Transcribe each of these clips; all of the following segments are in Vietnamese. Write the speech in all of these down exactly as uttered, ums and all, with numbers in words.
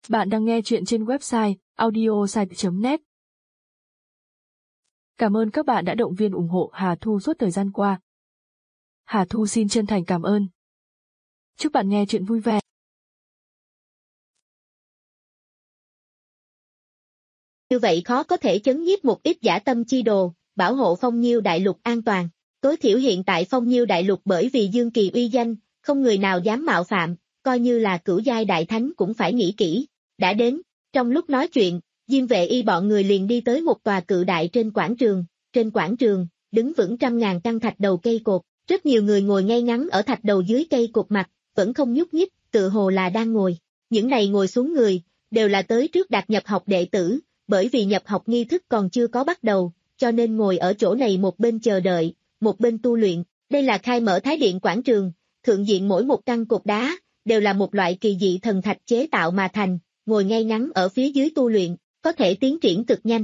Bạn đang nghe chuyện trên website audiosite chấm net. Cảm ơn các bạn đã động viên ủng hộ Hà Thu suốt thời gian qua. Hà Thu xin chân thành cảm ơn. Chúc bạn nghe chuyện vui vẻ. Như vậy khó có thể chấn nhiếp một ít dã tâm chi đồ, bảo hộ Phong Nhiêu đại lục an toàn. Tối thiểu hiện tại Phong Nhiêu đại lục bởi vì Dương Kỳ uy danh, không người nào dám mạo phạm, coi như là cửu giai đại thánh cũng phải nghĩ kỹ. Đã đến, trong lúc nói chuyện, Diêm Vệ Y bọn người liền đi tới một tòa cự đại trên quảng trường. Trên quảng trường, đứng vững trăm ngàn căn thạch đầu cây cột, rất nhiều người ngồi ngay ngắn ở thạch đầu dưới cây cột mặt, vẫn không nhúc nhích, tự hồ là đang ngồi. Những này ngồi xuống người, đều là tới trước đạt nhập học đệ tử, bởi vì nhập học nghi thức còn chưa có bắt đầu, cho nên ngồi ở chỗ này một bên chờ đợi, một bên tu luyện. Đây là khai mở Thái Điện quảng trường, thượng diện mỗi một căn cột đá, đều là một loại kỳ dị thần thạch chế tạo mà thành, ngồi ngay ngắn ở phía dưới tu luyện, có thể tiến triển cực nhanh.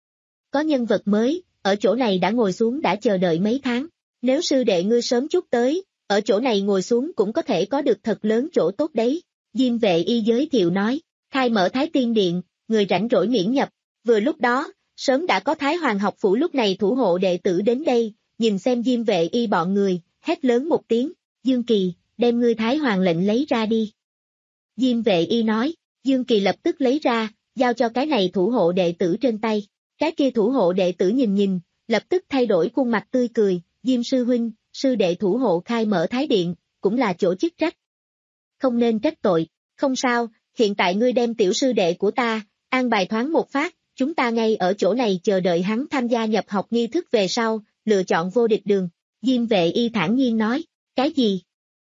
Có nhân vật mới, ở chỗ này đã ngồi xuống đã chờ đợi mấy tháng, nếu sư đệ ngươi sớm chút tới, ở chỗ này ngồi xuống cũng có thể có được thật lớn chỗ tốt đấy. Diêm Vệ Y giới thiệu nói, khai mở Thái Tiên Điện, người rảnh rỗi miễn nhập. Vừa lúc đó, sớm đã có Thái Hoàng học phủ lúc này thủ hộ đệ tử đến đây, nhìn xem Diêm Vệ Y bọn người, hét lớn một tiếng, Dương Kỳ, đem ngươi Thái Hoàng lệnh lấy ra đi. Diêm Vệ Y nói, Dương Kỳ lập tức lấy ra, giao cho cái này thủ hộ đệ tử trên tay. Cái kia thủ hộ đệ tử nhìn nhìn, lập tức thay đổi khuôn mặt tươi cười, Diêm sư huynh, sư đệ thủ hộ khai mở Thái Điện, cũng là chỗ chức trách. Không nên trách tội, không sao, hiện tại ngươi đem tiểu sư đệ của ta, an bài thoáng một phát, chúng ta ngay ở chỗ này chờ đợi hắn tham gia nhập học nghi thức về sau, lựa chọn vô địch đường. Diêm Vệ Y thản nhiên nói, cái gì?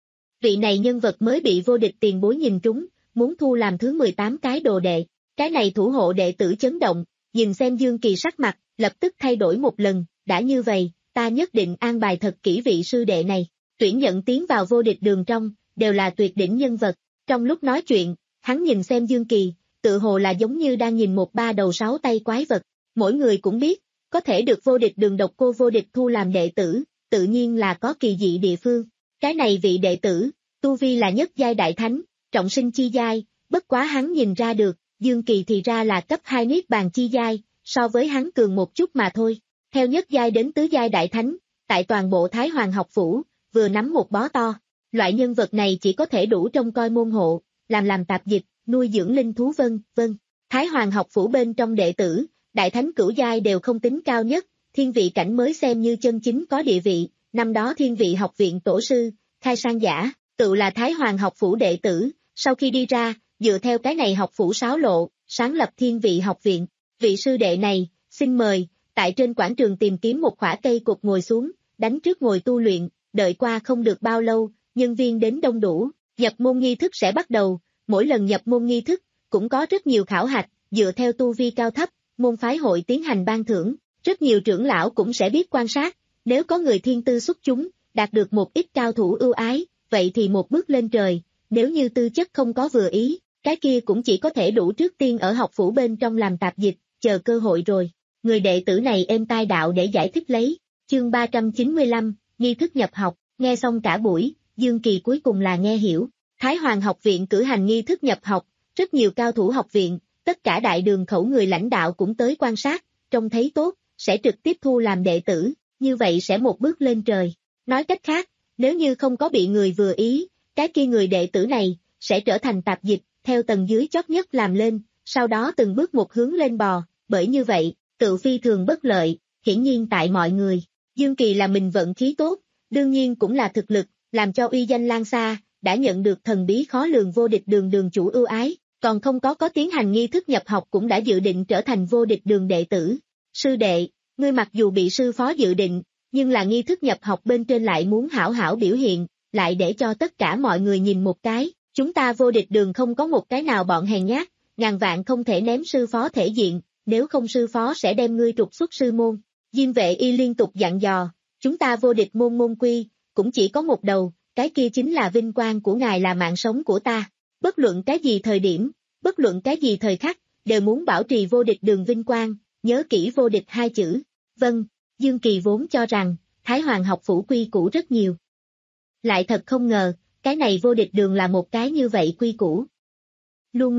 Vị này nhân vật mới bị vô địch tiền bối nhìn trúng, muốn thu làm thứ mười tám cái đồ đệ. Cái này thủ hộ đệ tử chấn động, nhìn xem Dương Kỳ sắc mặt, lập tức thay đổi một lần, đã như vậy, ta nhất định an bài thật kỹ vị sư đệ này. Tuyển nhận tiến vào vô địch đường trong, đều là tuyệt đỉnh nhân vật. Trong lúc nói chuyện, hắn nhìn xem Dương Kỳ, tự hồ là giống như đang nhìn một ba đầu sáu tay quái vật. Mỗi người cũng biết, có thể được vô địch đường độc cô vô địch thu làm đệ tử, tự nhiên là có kỳ dị địa phương. Cái này vị đệ tử, tu vi là nhất giai đại thánh, trọng sinh chi giai, bất quá hắn nhìn ra được, Dương Kỳ thì ra là cấp hai niết bàn chi giai, so với hắn cường một chút mà thôi. Theo nhất giai đến tứ giai đại thánh, tại toàn bộ Thái Hoàng học phủ, vừa nắm một bó to. Loại nhân vật này chỉ có thể đủ trông coi môn hộ, làm làm tạp dịch, nuôi dưỡng linh thú vân vân. Thái Hoàng học phủ bên trong đệ tử, đại thánh cửu giai đều không tính cao nhất, thiên vị cảnh mới xem như chân chính có địa vị. Năm đó thiên vị học viện tổ sư, khai sang giả, tự là Thái Hoàng học phủ đệ tử, sau khi đi ra, dựa theo cái này học phủ sáo lộ, sáng lập thiên vị học viện. Vị sư đệ này, xin mời, tại trên quảng trường tìm kiếm một khỏa cây cột ngồi xuống, đánh trước ngồi tu luyện, đợi qua không được bao lâu, nhân viên đến đông đủ, nhập môn nghi thức sẽ bắt đầu, mỗi lần nhập môn nghi thức, cũng có rất nhiều khảo hạch, dựa theo tu vi cao thấp, môn phái hội tiến hành ban thưởng, rất nhiều trưởng lão cũng sẽ biết quan sát, nếu có người thiên tư xuất chúng, đạt được một ít cao thủ ưu ái, vậy thì một bước lên trời, nếu như tư chất không có vừa ý, cái kia cũng chỉ có thể đủ trước tiên ở học phủ bên trong làm tạp dịch, chờ cơ hội rồi. Người đệ tử này êm tai đạo để giải thích lấy, chương ba trăm chín mươi lăm, nghi thức nhập học, nghe xong cả buổi, Dương Kỳ cuối cùng là nghe hiểu. Thái Hoàng học viện cử hành nghi thức nhập học, rất nhiều cao thủ học viện, tất cả đại đường khẩu người lãnh đạo cũng tới quan sát, trông thấy tốt, sẽ trực tiếp thu làm đệ tử, như vậy sẽ một bước lên trời. Nói cách khác, nếu như không có bị người vừa ý, cái kia người đệ tử này, sẽ trở thành tạp dịch, theo tầng dưới chót nhất làm lên, sau đó từng bước một hướng lên bò, bởi như vậy, tự phi thường bất lợi, hiển nhiên tại mọi người. Dương Kỳ là mình vận khí tốt, đương nhiên cũng là thực lực, làm cho uy danh lan xa, đã nhận được thần bí khó lường vô địch đường đường chủ ưu ái, còn không có có tiến hành nghi thức nhập học cũng đã dự định trở thành vô địch đường đệ tử. Sư đệ, ngươi mặc dù bị sư phó dự định, nhưng là nghi thức nhập học bên trên lại muốn hảo hảo biểu hiện, lại để cho tất cả mọi người nhìn một cái, chúng ta vô địch đường không có một cái nào bọn hèn nhát, ngàn vạn không thể ném sư phó thể diện, nếu không sư phó sẽ đem ngươi trục xuất sư môn. Diêm Vệ Y liên tục dặn dò, chúng ta vô địch môn môn quy, cũng chỉ có một đầu, cái kia chính là vinh quang của ngài là mạng sống của ta. Bất luận cái gì thời điểm, bất luận cái gì thời khắc, đều muốn bảo trì vô địch đường vinh quang, nhớ kỹ vô địch hai chữ. Vâng, Dương Kỳ vốn cho rằng, Thái Hoàng học phủ quy củ rất nhiều. Lại thật không ngờ, cái này vô địch đường là một cái như vậy quy củ. Luôn luôn,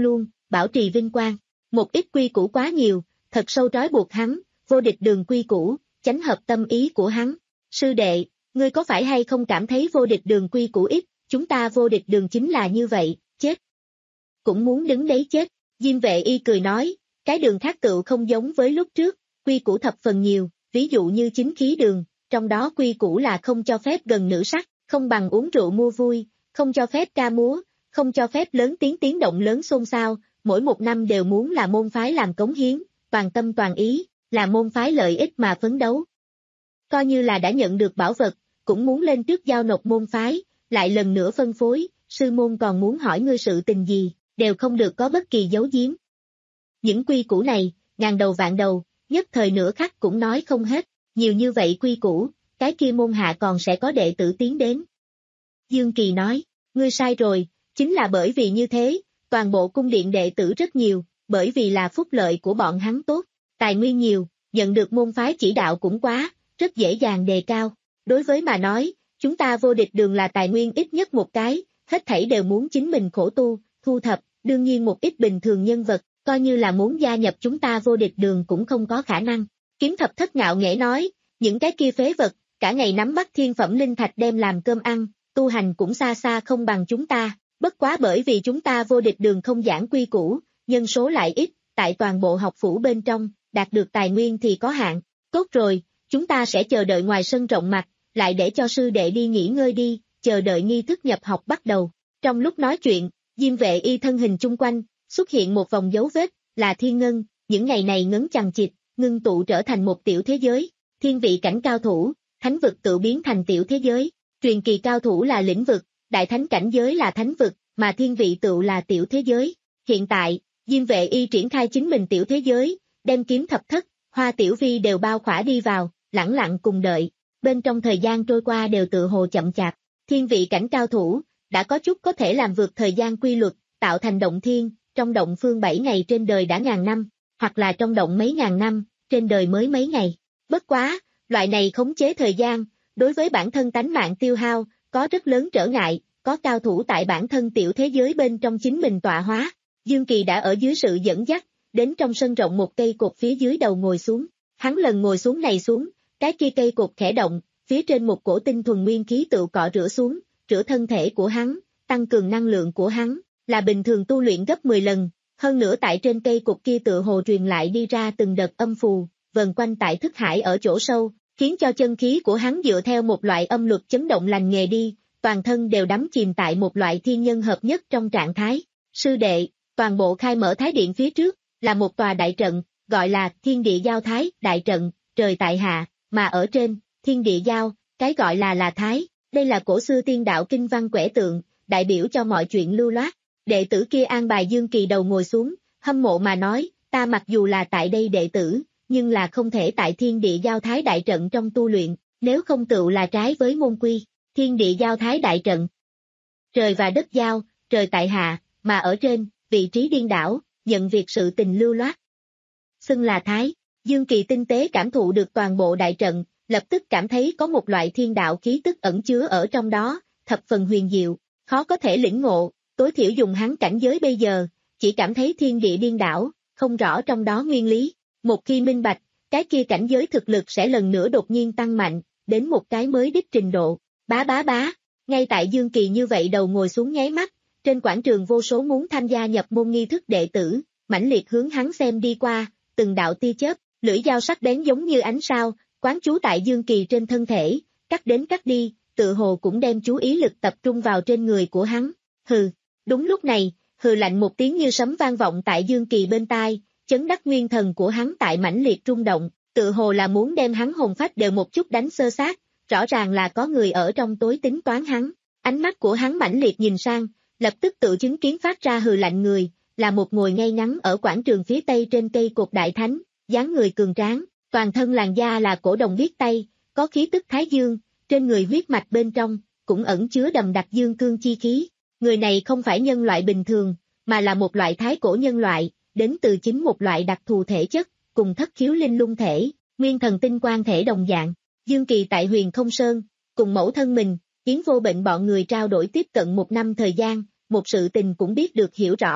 bảo trì vinh quang. Một ít quy củ quá nhiều, thật sâu trói buộc hắn, vô địch đường quy củ, chánh hợp tâm ý của hắn. Sư đệ, ngươi có phải hay không cảm thấy vô địch đường quy củ ít, chúng ta vô địch đường chính là như vậy, chết. Cũng muốn đứng đấy chết. Diêm Vệ Y cười nói, cái đường khác tựu không giống với lúc trước, quy củ thập phần nhiều, ví dụ như chính khí đường, trong đó quy củ là không cho phép gần nữ sắc, không bằng uống rượu mua vui, không cho phép ca múa, không cho phép lớn tiếng tiếng động lớn xôn xao, mỗi một năm đều muốn là môn phái làm cống hiến, toàn tâm toàn ý, là môn phái lợi ích mà phấn đấu. Coi như là đã nhận được bảo vật, cũng muốn lên trước giao nộp môn phái, lại lần nữa phân phối, sư môn còn muốn hỏi ngươi sự tình gì, đều không được có bất kỳ giấu giếm. Những quy củ này, ngàn đầu vạn đầu, nhất thời nửa khắc cũng nói không hết, nhiều như vậy quy củ, cái kia môn hạ còn sẽ có đệ tử tiến đến. Dương Kỳ nói, ngươi sai rồi, chính là bởi vì như thế, toàn bộ cung điện đệ tử rất nhiều, bởi vì là phúc lợi của bọn hắn tốt, tài nguyên nhiều, nhận được môn phái chỉ đạo cũng quá, rất dễ dàng đề cao. Đối với mà nói, chúng ta vô địch đường là tài nguyên ít nhất một cái, hết thảy đều muốn chính mình khổ tu, thu thập, đương nhiên một ít bình thường nhân vật, coi như là muốn gia nhập chúng ta vô địch đường cũng không có khả năng. Kiếm Thập Thất ngạo nghễ nói, những cái kia phế vật, cả ngày nắm bắt thiên phẩm linh thạch đem làm cơm ăn, tu hành cũng xa xa không bằng chúng ta, bất quá bởi vì chúng ta vô địch đường không giảng quy củ, nhân số lại ít, tại toàn bộ học phủ bên trong, đạt được tài nguyên thì có hạn. Tốt rồi, chúng ta sẽ chờ đợi ngoài sân rộng mặt, lại để cho sư đệ đi nghỉ ngơi đi, chờ đợi nghi thức nhập học bắt đầu. Trong lúc nói chuyện, Diêm Vệ Y thân hình chung quanh, xuất hiện một vòng dấu vết, là thiên ngân, những ngày này ngấn chằng chịt, ngưng tụ trở thành một tiểu thế giới, thiên vị cảnh cao thủ, thánh vực tự biến thành tiểu thế giới, truyền kỳ cao thủ là lĩnh vực, đại thánh cảnh giới là thánh vực, mà thiên vị tự là tiểu thế giới. Hiện tại, Diêm Vệ Y triển khai chính mình tiểu thế giới, đem Kiếm Thập Thất, Hoa Tiểu Vi đều bao khỏa đi vào, lẳng lặng cùng đợi, bên trong thời gian trôi qua đều tự hồ chậm chạp, thiên vị cảnh cao thủ, đã có chút có thể làm vượt thời gian quy luật, tạo thành động thiên, trong động phương bảy ngày trên đời đã ngàn năm, hoặc là trong động mấy ngàn năm, trên đời mới mấy ngày. Bất quá, loại này khống chế thời gian, đối với bản thân tánh mạng tiêu hao, có rất lớn trở ngại, có cao thủ tại bản thân tiểu thế giới bên trong chính mình tọa hóa. Dương Kỳ đã ở dưới sự dẫn dắt, đến trong sân rộng một cây cột phía dưới đầu ngồi xuống. Hắn lần ngồi xuống này xuống, cái kia cây cột khẽ động, phía trên một cổ tinh thuần nguyên khí tự cọ rửa xuống, rửa thân thể của hắn, tăng cường năng lượng của hắn, là bình thường tu luyện gấp mười lần. Hơn nữa tại trên cây cột kia tự hồ truyền lại đi ra từng đợt âm phù, vần quanh tại thức hải ở chỗ sâu, khiến cho chân khí của hắn dựa theo một loại âm luật chấn động lành nghề đi, toàn thân đều đắm chìm tại một loại thiên nhân hợp nhất trong trạng thái. Sư đệ, toàn bộ khai mở thái điện phía trước, là một tòa đại trận, gọi là thiên địa giao thái, đại trận, trời tại hạ, mà ở trên, thiên địa giao, cái gọi là là thái, đây là cổ xưa tiên đạo kinh văn quẻ tượng, đại biểu cho mọi chuyện lưu loát. Đệ tử kia an bài Dương Kỳ đầu ngồi xuống, hâm mộ mà nói, ta mặc dù là tại đây đệ tử, nhưng là không thể tại thiên địa giao thái đại trận trong tu luyện, nếu không tựu là trái với môn quy. Thiên địa giao thái đại trận, trời và đất giao, trời tại hạ, mà ở trên, vị trí điên đảo, nhận việc sự tình lưu loát. Xưng là thái, Dương Kỳ tinh tế cảm thụ được toàn bộ đại trận, lập tức cảm thấy có một loại thiên đạo khí tức ẩn chứa ở trong đó, thập phần huyền diệu, khó có thể lĩnh ngộ, tối thiểu dùng hắn cảnh giới bây giờ, chỉ cảm thấy thiên địa điên đảo, không rõ trong đó nguyên lý. Một khi minh bạch, cái kia cảnh giới thực lực sẽ lần nữa đột nhiên tăng mạnh, đến một cái mới đích trình độ. Bá bá bá, ngay tại Dương Kỳ như vậy đầu ngồi xuống nháy mắt, trên quảng trường vô số muốn tham gia nhập môn nghi thức đệ tử, mãnh liệt hướng hắn xem đi qua, từng đạo tia chớp, lưỡi dao sắc bén giống như ánh sao, quán chú tại Dương Kỳ trên thân thể, cắt đến cắt đi, tự hồ cũng đem chú ý lực tập trung vào trên người của hắn. Hừ, đúng lúc này, hừ lạnh một tiếng như sấm vang vọng tại Dương Kỳ bên tai, chấn đắc nguyên thần của hắn tại mãnh liệt rung động, tự hồ là muốn đem hắn hồn phách đều một chút đánh xơ xác. Rõ ràng là có người ở trong tối tính toán hắn, ánh mắt của hắn mãnh liệt nhìn sang, lập tức tự chứng kiến phát ra hừ lạnh người, là một ngồi ngay ngắn ở quảng trường phía tây trên cây cột đại thánh, dáng người cường tráng, toàn thân làn da là cổ đồng biết tay, có khí tức thái dương, trên người huyết mạch bên trong, cũng ẩn chứa đậm đặc dương cương chi khí. Người này không phải nhân loại bình thường, mà là một loại thái cổ nhân loại, đến từ chính một loại đặc thù thể chất, cùng thất khiếu linh lung thể, nguyên thần tinh quang thể đồng dạng. Dương Kỳ tại Huyền Không Sơn, cùng mẫu thân mình, Yến Vô Bệnh bọn người trao đổi tiếp cận một năm thời gian, một sự tình cũng biết được hiểu rõ.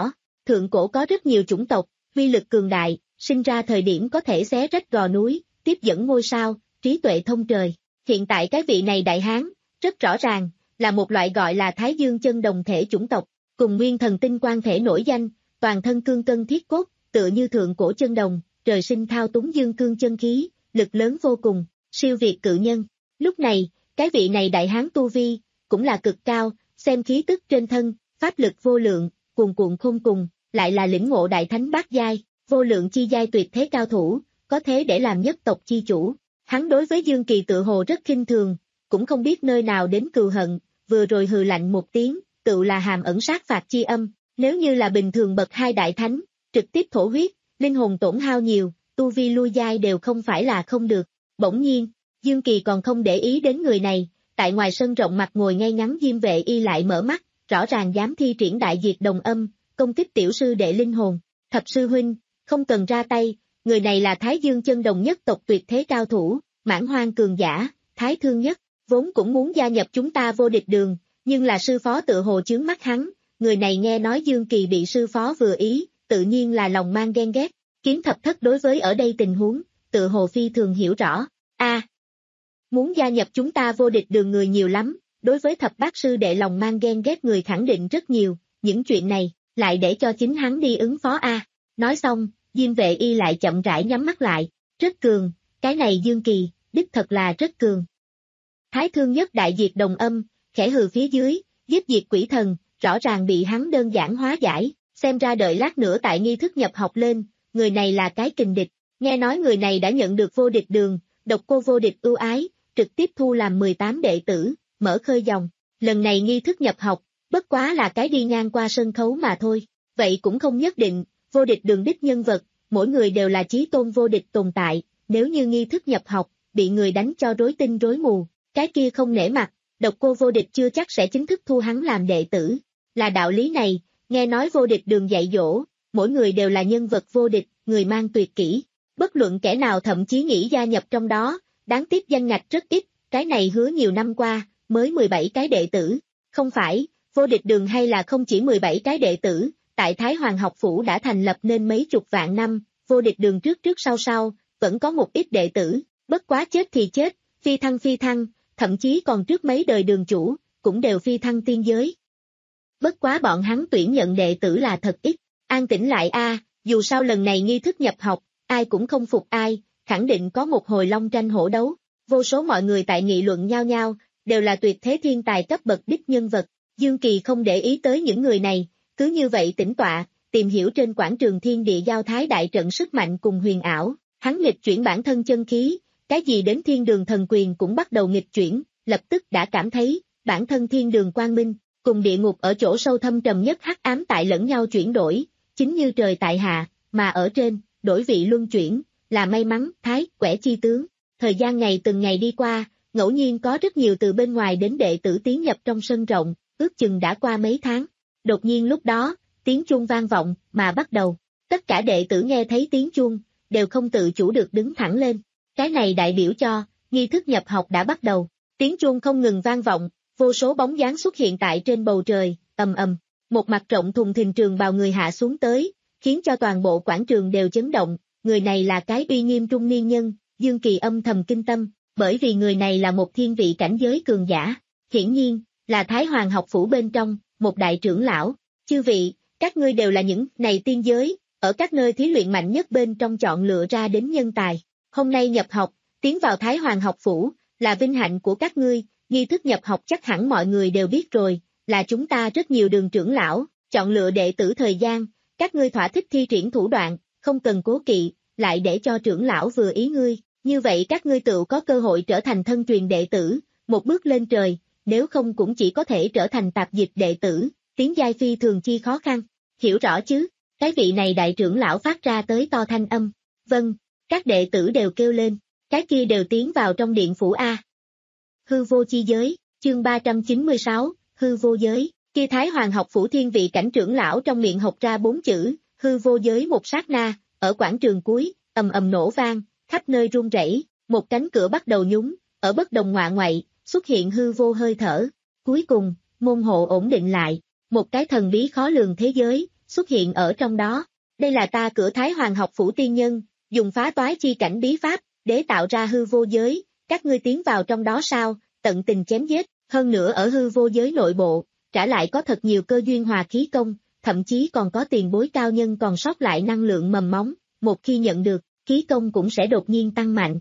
Thượng cổ có rất nhiều chủng tộc, uy lực cường đại, sinh ra thời điểm có thể xé rách gò núi, tiếp dẫn ngôi sao, trí tuệ thông trời. Hiện tại cái vị này đại hán, rất rõ ràng, là một loại gọi là Thái Dương chân đồng thể chủng tộc, cùng nguyên thần tinh quan thể nổi danh, toàn thân cương cân thiết cốt, tựa như thượng cổ chân đồng, trời sinh thao túng dương cương chân khí, lực lớn vô cùng, siêu việt cự nhân. Lúc này, cái vị này đại hán tu vi, cũng là cực cao, xem khí tức trên thân, pháp lực vô lượng, cuồn cuộn khôn cùng, lại là lĩnh ngộ đại thánh bát giai, vô lượng chi giai tuyệt thế cao thủ, có thế để làm nhất tộc chi chủ. Hắn đối với Dương Kỳ tự hồ rất khinh thường, cũng không biết nơi nào đến cừu hận, vừa rồi hừ lạnh một tiếng, tự là hàm ẩn sát phạt chi âm, nếu như là bình thường bậc hai đại thánh, trực tiếp thổ huyết, linh hồn tổn hao nhiều, tu vi lui giai đều không phải là không được. Bỗng nhiên, Dương Kỳ còn không để ý đến người này, tại ngoài sân rộng mặt ngồi ngay ngắn Diêm Vệ Y lại mở mắt, rõ ràng dám thi triển đại diệt đồng âm, công kích tiểu sư đệ linh hồn. Thập sư huynh, không cần ra tay, người này là Thái Dương chân đồng nhất tộc tuyệt thế cao thủ, mãn hoang cường giả, Thái Thương Nhất, vốn cũng muốn gia nhập chúng ta vô địch đường, nhưng là sư phó tự hồ chướng mắt hắn, người này nghe nói Dương Kỳ bị sư phó vừa ý, tự nhiên là lòng mang ghen ghét. Kiếm thập thất đối với ở đây tình huống, tự hồ phi thường hiểu rõ. A, muốn gia nhập chúng ta vô địch đường người nhiều lắm, đối với thập bát sư đệ lòng mang ghen ghét người khẳng định rất nhiều, những chuyện này, lại để cho chính hắn đi ứng phó A. Nói xong, Diêm Vệ Y lại chậm rãi nhắm mắt lại, rất cường, cái này Dương Kỳ, đích thật là rất cường. Thái Thương Nhất đại diệt đồng âm, khẽ hừ phía dưới, giết diệt quỷ thần, rõ ràng bị hắn đơn giản hóa giải, xem ra đợi lát nữa tại nghi thức nhập học lên, người này là cái kình địch, nghe nói người này đã nhận được vô địch đường, độc cô vô địch ưu ái, trực tiếp thu làm mười tám đệ tử, mở khơi dòng, lần này nghi thức nhập học, bất quá là cái đi ngang qua sân khấu mà thôi, vậy cũng không nhất định, vô địch đường đích nhân vật, mỗi người đều là chí tôn vô địch tồn tại, nếu như nghi thức nhập học, bị người đánh cho rối tinh rối mù, cái kia không nể mặt, độc cô vô địch chưa chắc sẽ chính thức thu hắn làm đệ tử, là đạo lý này, nghe nói vô địch đường dạy dỗ, mỗi người đều là nhân vật vô địch, người mang tuyệt kỹ, bất luận kẻ nào thậm chí nghĩ gia nhập trong đó, đáng tiếc danh ngạch rất ít, cái này hứa nhiều năm qua, mới mười bảy cái đệ tử, không phải, vô địch đường hay là không chỉ mười bảy cái đệ tử, tại Thái Hoàng học phủ đã thành lập nên mấy chục vạn năm, vô địch đường trước trước sau sau, vẫn có một ít đệ tử, bất quá chết thì chết, phi thăng phi thăng, thậm chí còn trước mấy đời đường chủ, cũng đều phi thăng tiên giới. Bất quá bọn hắn tuyển nhận đệ tử là thật ít, an tĩnh lại a, dù sao lần này nghi thức nhập học, ai cũng không phục ai, khẳng định có một hồi long tranh hổ đấu, vô số mọi người tại nghị luận nhau nhau, đều là tuyệt thế thiên tài cấp bậc đích nhân vật, Dương Kỳ không để ý tới những người này, cứ như vậy tĩnh tọa, tìm hiểu trên quảng trường thiên địa giao thái đại trận sức mạnh cùng huyền ảo, hắn nghịch chuyển bản thân chân khí, cái gì đến thiên đường thần quyền cũng bắt đầu nghịch chuyển, lập tức đã cảm thấy, bản thân thiên đường quang minh, cùng địa ngục ở chỗ sâu thâm trầm nhất hắc ám tại lẫn nhau chuyển đổi, chính như trời tại hạ, mà ở trên, đổi vị luân chuyển, là may mắn, thái, quẻ chi tướng. Thời gian ngày từng ngày đi qua, ngẫu nhiên có rất nhiều từ bên ngoài đến đệ tử tiến nhập trong sân rộng, ước chừng đã qua mấy tháng. Đột nhiên lúc đó, tiếng chuông vang vọng, mà bắt đầu. Tất cả đệ tử nghe thấy tiếng chuông, đều không tự chủ được đứng thẳng lên. Cái này đại biểu cho, nghi thức nhập học đã bắt đầu. Tiếng chuông không ngừng vang vọng, vô số bóng dáng xuất hiện tại trên bầu trời, ầm ầm. Một mặt rộng thùng thình trường bào người hạ xuống tới, khiến cho toàn bộ quảng trường đều chấn động. Người này là cái uy nghiêm trung niên nhân, Dương Kỳ âm thầm kinh tâm, bởi vì người này là một thiên vị cảnh giới cường giả. Hiển nhiên, là Thái Hoàng học phủ bên trong, một đại trưởng lão. Chư vị, các ngươi đều là những này tiên giới, ở các nơi thí luyện mạnh nhất bên trong chọn lựa ra đến nhân tài. Hôm nay nhập học, tiến vào Thái Hoàng học phủ, là vinh hạnh của các ngươi, nghi thức nhập học chắc hẳn mọi người đều biết rồi, là chúng ta rất nhiều đường trưởng lão, chọn lựa đệ tử thời gian, các ngươi thỏa thích thi triển thủ đoạn, không cần cố kỵ, lại để cho trưởng lão vừa ý ngươi, như vậy các ngươi tự có cơ hội trở thành thân truyền đệ tử, một bước lên trời, nếu không cũng chỉ có thể trở thành tạp dịch đệ tử, tiến giai phi thường chi khó khăn, hiểu rõ chứ, cái vị này đại trưởng lão phát ra tới to thanh âm, vâng, các đệ tử đều kêu lên, cái kia đều tiến vào trong điện phủ A. Hư vô chi giới, chương ba trăm chín mươi sáu, hư vô giới, kia Thái Hoàng học phủ thiên vị cảnh trưởng lão trong miệng học ra bốn chữ, hư vô giới một sát na, ở quảng trường cuối, ầm ầm nổ vang, khắp nơi rung rẩy, một cánh cửa bắt đầu nhúng, ở bất đồng ngoạ ngoại, xuất hiện hư vô hơi thở, cuối cùng, môn hộ ổn định lại, một cái thần bí khó lường thế giới, xuất hiện ở trong đó. Đây là ta cửa Thái Hoàng học phủ tiên nhân, dùng phá toái chi cảnh bí pháp, để tạo ra hư vô giới, các ngươi tiến vào trong đó sao, tận tình chém giết, hơn nữa ở hư vô giới nội bộ, trả lại có thật nhiều cơ duyên hòa khí công, thậm chí còn có tiền bối cao nhân còn sót lại năng lượng mầm móng, một khi nhận được, khí công cũng sẽ đột nhiên tăng mạnh.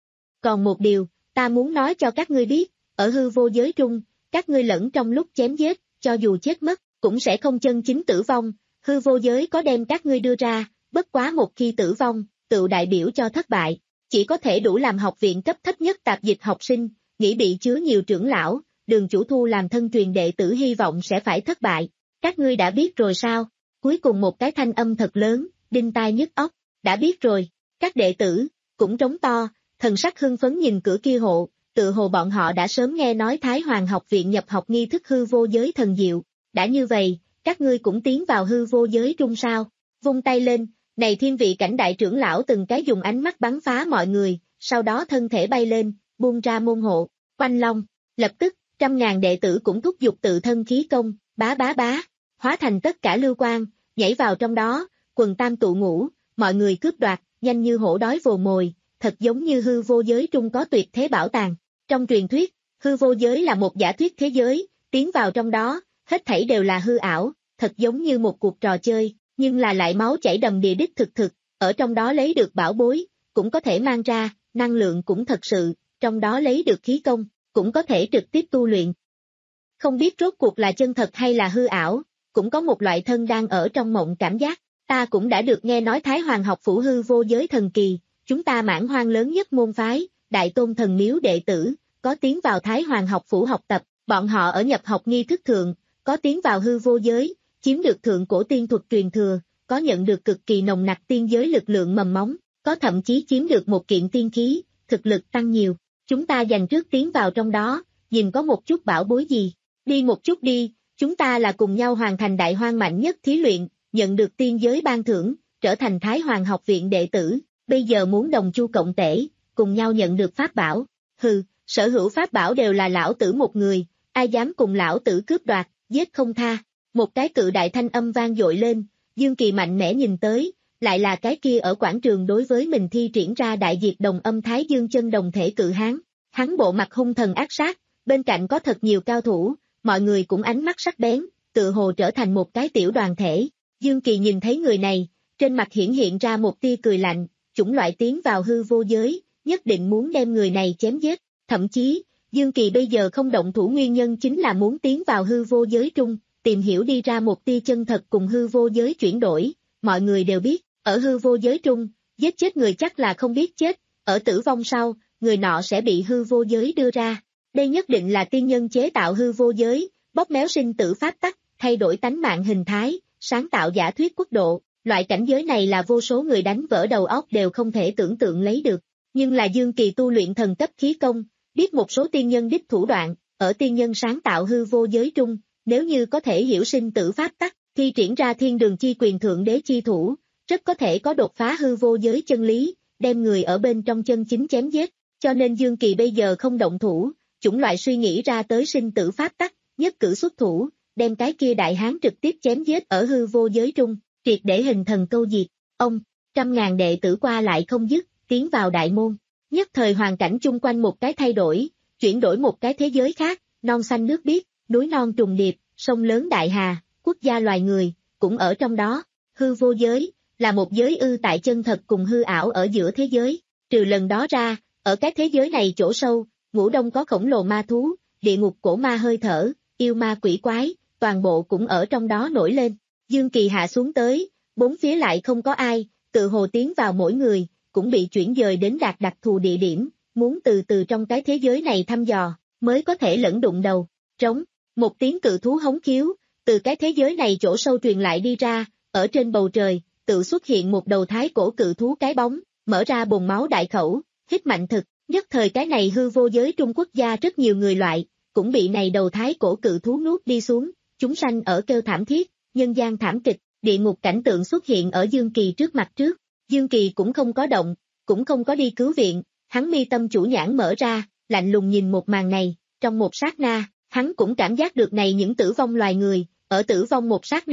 Còn một điều, ta muốn nói cho các ngươi biết, ở hư vô giới trung, các ngươi lẫn trong lúc chém giết, cho dù chết mất, cũng sẽ không chân chính tử vong, hư vô giới có đem các ngươi đưa ra, bất quá một khi tử vong, tự đại biểu cho thất bại, chỉ có thể đủ làm học viện cấp thấp nhất tạp dịch học sinh, nghĩ bị chứa nhiều trưởng lão, Đường chủ thu làm thân truyền đệ tử hy vọng sẽ phải thất bại, các ngươi đã biết rồi sao? Cuối cùng một cái thanh âm thật lớn, đinh tai nhức óc, đã biết rồi, các đệ tử, cũng trống to, thần sắc hưng phấn nhìn cửa kia hộ, tự hồ bọn họ đã sớm nghe nói Thái Hoàng học viện nhập học nghi thức hư vô giới thần diệu, đã như vậy, các ngươi cũng tiến vào hư vô giới trung sao, vung tay lên, này thiên vị cảnh đại trưởng lão từng cái dùng ánh mắt bắn phá mọi người, sau đó thân thể bay lên, buông ra môn hộ, quanh long, lập tức, trăm ngàn đệ tử cũng thúc giục tự thân khí công, bá bá bá, hóa thành tất cả lưu quang, nhảy vào trong đó, quần tam tụ ngũ, mọi người cướp đoạt, nhanh như hổ đói vồ mồi, thật giống như hư vô giới trung có tuyệt thế bảo tàng. Trong truyền thuyết, hư vô giới là một giả thuyết thế giới, tiến vào trong đó, hết thảy đều là hư ảo, thật giống như một cuộc trò chơi, nhưng là lại máu chảy đầm đìa đích thực thực, ở trong đó lấy được bảo bối, cũng có thể mang ra, năng lượng cũng thật sự, trong đó lấy được khí công, cũng có thể trực tiếp tu luyện. Không biết rốt cuộc là chân thật hay là hư ảo, cũng có một loại thân đang ở trong mộng cảm giác, ta cũng đã được nghe nói Thái Hoàng học phủ hư vô giới thần kỳ, chúng ta Mãn Hoang lớn nhất môn phái, đại tôn thần miếu đệ tử, có tiến vào Thái Hoàng học phủ học tập, bọn họ ở nhập học nghi thức thượng, có tiến vào hư vô giới, chiếm được thượng cổ tiên thuật truyền thừa, có nhận được cực kỳ nồng nặc tiên giới lực lượng mầm móng, có thậm chí chiếm được một kiện tiên khí, thực lực tăng nhiều. Chúng ta dành trước tiến vào trong đó, nhìn có một chút bảo bối gì, đi một chút đi, chúng ta là cùng nhau hoàn thành đại hoang mạnh nhất thí luyện, nhận được tiên giới ban thưởng, trở thành Thái Hoàng học viện đệ tử, bây giờ muốn đồng chu cộng tể, cùng nhau nhận được pháp bảo, hừ, sở hữu pháp bảo đều là lão tử một người, ai dám cùng lão tử cướp đoạt, giết không tha, một cái cự đại thanh âm vang dội lên, Dương Kỳ mạnh mẽ nhìn tới, lại là cái kia ở quảng trường đối với mình thi triển ra đại diệt đồng âm Thái Dương chân đồng thể cự hán, hắn bộ mặt hung thần ác sát, bên cạnh có thật nhiều cao thủ, mọi người cũng ánh mắt sắc bén, tự hồ trở thành một cái tiểu đoàn thể, Dương Kỳ nhìn thấy người này, trên mặt hiển hiện ra một tia cười lạnh, chủng loại tiến vào hư vô giới, nhất định muốn đem người này chém giết, thậm chí, Dương Kỳ bây giờ không động thủ nguyên nhân chính là muốn tiến vào hư vô giới trung, tìm hiểu đi ra một tia chân thật cùng hư vô giới chuyển đổi, mọi người đều biết, ở hư vô giới trung, giết chết người chắc là không biết chết, ở tử vong sau, người nọ sẽ bị hư vô giới đưa ra. Đây nhất định là tiên nhân chế tạo hư vô giới, bóp méo sinh tử pháp tắc, thay đổi tánh mạng hình thái, sáng tạo giả thuyết quốc độ, loại cảnh giới này là vô số người đánh vỡ đầu óc đều không thể tưởng tượng lấy được. Nhưng là Dương Kỳ tu luyện thần cấp khí công, biết một số tiên nhân đích thủ đoạn, ở tiên nhân sáng tạo hư vô giới trung, nếu như có thể hiểu sinh tử pháp tắc, thi triển ra thiên đường chi quyền thượng đế chi thủ, rất có thể có đột phá hư vô giới chân lý, đem người ở bên trong chân chính chém giết, cho nên Dương Kỳ bây giờ không động thủ, chủng loại suy nghĩ ra tới sinh tử pháp tắc, nhất cử xuất thủ, đem cái kia đại hán trực tiếp chém giết ở hư vô giới trung, triệt để hình thần câu diệt, ông, trăm ngàn đệ tử qua lại không dứt, tiến vào đại môn, nhất thời hoàn cảnh chung quanh một cái thay đổi, chuyển đổi một cái thế giới khác, non xanh nước biếc, núi non trùng điệp, sông lớn đại hà, quốc gia loài người, cũng ở trong đó, hư vô giới, là một giới ư tại chân thật cùng hư ảo ở giữa thế giới, trừ lần đó ra, ở cái thế giới này chỗ sâu, ngũ đông có khổng lồ ma thú, địa ngục cổ ma hơi thở, yêu ma quỷ quái, toàn bộ cũng ở trong đó nổi lên, Dương Kỳ hạ xuống tới, bốn phía lại không có ai, tự hồ tiến vào mỗi người, cũng bị chuyển dời đến đạt đặc thù địa điểm, muốn từ từ trong cái thế giới này thăm dò, mới có thể lẫn đụng đầu, trống, một tiếng cự thú hống khiếu, từ cái thế giới này chỗ sâu truyền lại đi ra, ở trên bầu trời, tự xuất hiện một đầu thái cổ cự thú cái bóng, mở ra bồn máu đại khẩu, hít mạnh thực, nhất thời cái này hư vô giới Trung Quốc gia rất nhiều người loại, cũng bị này đầu thái cổ cự thú nuốt đi xuống, chúng sanh ở kêu thảm thiết, nhân gian thảm kịch, địa ngục cảnh tượng xuất hiện ở Dương Kỳ trước mặt trước, Dương Kỳ cũng không có động, cũng không có đi cứu viện, hắn mi tâm chủ nhãn mở ra, lạnh lùng nhìn một màn này, trong một sát na, hắn cũng cảm giác được này những tử vong loài người, ở tử vong một sát na,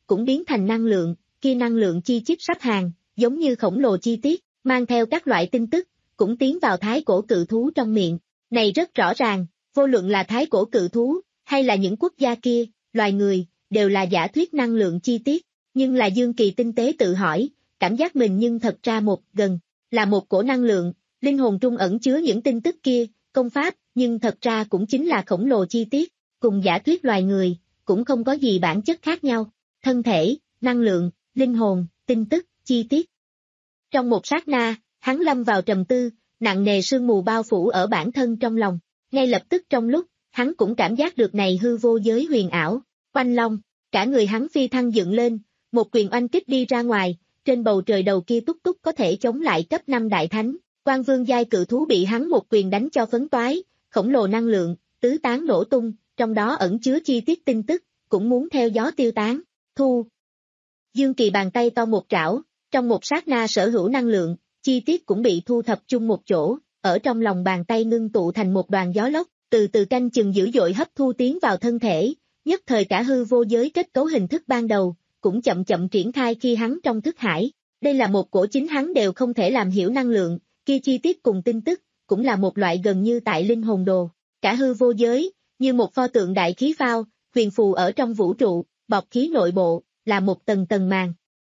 cũng biến thành năng lượng, kia năng lượng chi chip sắp hàng, giống như khổng lồ chi tiết, mang theo các loại tin tức, cũng tiến vào thái cổ cự thú trong miệng. Này rất rõ ràng, vô luận là thái cổ cự thú, hay là những quốc gia kia, loài người, đều là giả thuyết năng lượng chi tiết. Nhưng là Dương Kỳ tinh tế tự hỏi, cảm giác mình nhưng thật ra một gần, là một cổ năng lượng, linh hồn trung ẩn chứa những tin tức kia, công pháp, nhưng thật ra cũng chính là khổng lồ chi tiết, cùng giả thuyết loài người, cũng không có gì bản chất khác nhau. Thân thể, năng lượng, linh hồn, tin tức, chi tiết. Trong một sát na, hắn lâm vào trầm tư, nặng nề sương mù bao phủ ở bản thân trong lòng. Ngay lập tức trong lúc, hắn cũng cảm giác được này hư vô giới huyền ảo, oanh long, cả người hắn phi thăng dựng lên, một quyền oanh kích đi ra ngoài, trên bầu trời đầu kia túc túc có thể chống lại cấp năm đại thánh. Quan vương giai cự thú bị hắn một quyền đánh cho phấn toái, khổng lồ năng lượng, tứ tán nổ tung, trong đó ẩn chứa chi tiết tin tức, cũng muốn theo gió tiêu tán. Thu. Dương Kỳ bàn tay to một trảo, trong một sát na sở hữu năng lượng, chi tiết cũng bị thu thập chung một chỗ, ở trong lòng bàn tay ngưng tụ thành một đoàn gió lốc, từ từ canh chừng dữ dội hấp thu tiến vào thân thể, nhất thời cả hư vô giới kết cấu hình thức ban đầu, cũng chậm chậm triển khai khi hắn trong thức hải. Đây là một cổ chính hắn đều không thể làm hiểu năng lượng, kia chi tiết cùng tin tức, cũng là một loại gần như tại linh hồn đồ. Cả hư vô giới, như một pho tượng đại khí phao, huyền phù ở trong vũ trụ, bọc khí nội bộ, là một tầng tầng màn.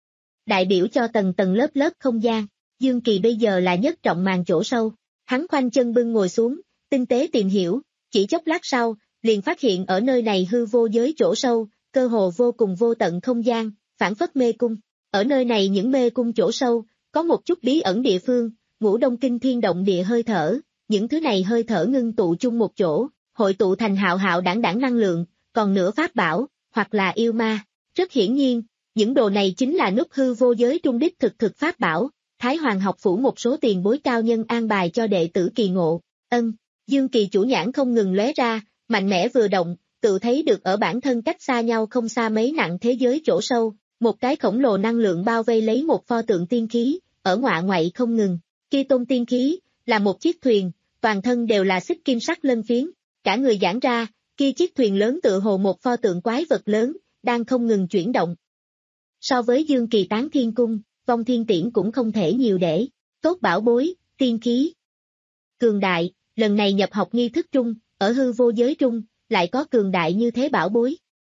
Đại biểu cho tầng tầng lớp lớp không gian, Dương Kỳ bây giờ là nhất trọng màn chỗ sâu. Hắn khoanh chân bưng ngồi xuống, tinh tế tìm hiểu, chỉ chốc lát sau, liền phát hiện ở nơi này hư vô giới chỗ sâu, cơ hồ vô cùng vô tận không gian, phản phất mê cung. Ở nơi này những mê cung chỗ sâu, có một chút bí ẩn địa phương, ngũ đông kinh thiên động địa hơi thở, những thứ này hơi thở ngưng tụ chung một chỗ, hội tụ thành hạo hạo đảng đảng năng lượng, còn nửa pháp bảo, hoặc là yêu ma. Rất hiển nhiên, những đồ này chính là núp hư vô giới trung đích thực thực pháp bảo, Thái Hoàng học phủ một số tiền bối cao nhân an bài cho đệ tử kỳ ngộ. Ân, Dương Kỳ chủ nhãn không ngừng lóe ra, mạnh mẽ vừa động, tự thấy được ở bản thân cách xa nhau không xa mấy nặng thế giới chỗ sâu, một cái khổng lồ năng lượng bao vây lấy một pho tượng tiên khí, ở ngoạ ngoại không ngừng. Kia tôn tiên khí, là một chiếc thuyền, toàn thân đều là xích kim sắc lân phiến, cả người giãn ra, kia chiếc thuyền lớn tựa hồ một pho tượng quái vật lớn, đang không ngừng chuyển động. So với Dương Kỳ tán thiên cung, vong thiên tiễn cũng không thể nhiều để, tốt bảo bối, tiên khí. Cường đại, lần này nhập học nghi thức trung, ở hư vô giới trung, lại có cường đại như thế bảo bối.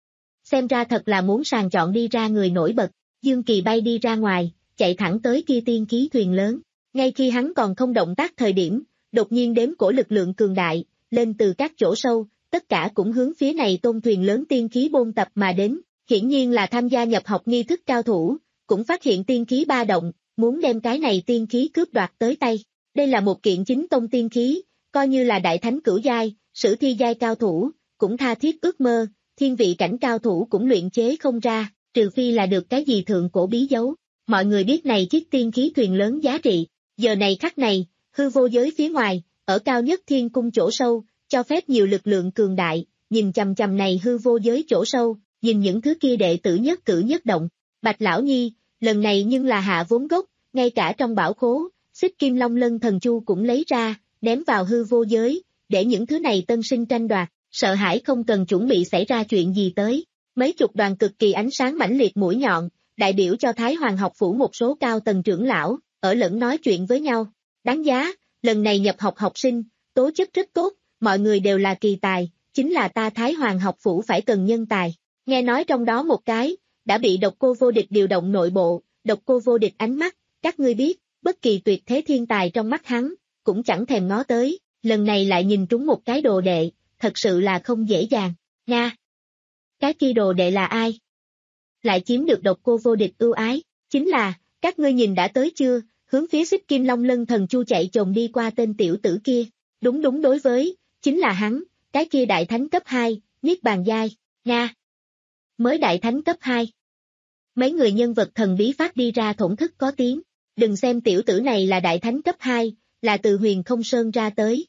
Xem ra thật là muốn sàng chọn đi ra người nổi bật, Dương Kỳ bay đi ra ngoài, chạy thẳng tới kia tiên khí thuyền lớn. Ngay khi hắn còn không động tác thời điểm, đột nhiên đếm cổ lực lượng cường đại, lên từ các chỗ sâu, tất cả cũng hướng phía này tôn thuyền lớn tiên khí bôn tập mà đến, hiển nhiên là tham gia nhập học nghi thức cao thủ, cũng phát hiện tiên khí ba động, muốn đem cái này tiên khí cướp đoạt tới tay. Đây là một kiện chính tông tiên khí, coi như là đại thánh cửu giai, sử thi giai cao thủ, cũng tha thiết ước mơ, thiên vị cảnh cao thủ cũng luyện chế không ra, trừ phi là được cái gì thượng cổ bí dấu. Mọi người biết này chiếc tiên khí thuyền lớn giá trị, giờ này khắc này, hư vô giới phía ngoài, ở cao nhất thiên cung chỗ sâu, cho phép nhiều lực lượng cường đại, nhìn chằm chằm này hư vô giới chỗ sâu, nhìn những thứ kia đệ tử nhất cử nhất động. Bạch Lão Nhi, lần này nhưng là hạ vốn gốc, ngay cả trong bảo khố, xích kim long lân thần chu cũng lấy ra, ném vào hư vô giới, để những thứ này tân sinh tranh đoạt, sợ hãi không cần chuẩn bị xảy ra chuyện gì tới. Mấy chục đoàn cực kỳ ánh sáng mãnh liệt mũi nhọn, đại biểu cho Thái Hoàng học phủ một số cao tầng trưởng lão, ở lẫn nói chuyện với nhau. Đáng giá, lần này nhập học học sinh, tố chất rất tốt, mọi người đều là kỳ tài, chính là ta Thái Hoàng học phủ phải cần nhân tài. Nghe nói trong đó một cái, đã bị độc cô vô địch điều động nội bộ, độc cô vô địch ánh mắt, các ngươi biết, bất kỳ tuyệt thế thiên tài trong mắt hắn, cũng chẳng thèm ngó tới, lần này lại nhìn trúng một cái đồ đệ, thật sự là không dễ dàng, nha. Cái kia đồ đệ là ai? Lại chiếm được độc cô vô địch ưu ái, chính là, các ngươi nhìn đã tới chưa, hướng phía xích kim long lân thần chu chạy chồm đi qua tên tiểu tử kia, đúng đúng đối với, chính là hắn, cái kia đại thánh cấp hai, niết bàn giai, nha. Mới đại thánh cấp hai. Mấy người nhân vật thần bí phát đi ra thổn thức có tiếng, đừng xem tiểu tử này là đại thánh cấp hai, là từ Huyền Không Sơn ra tới.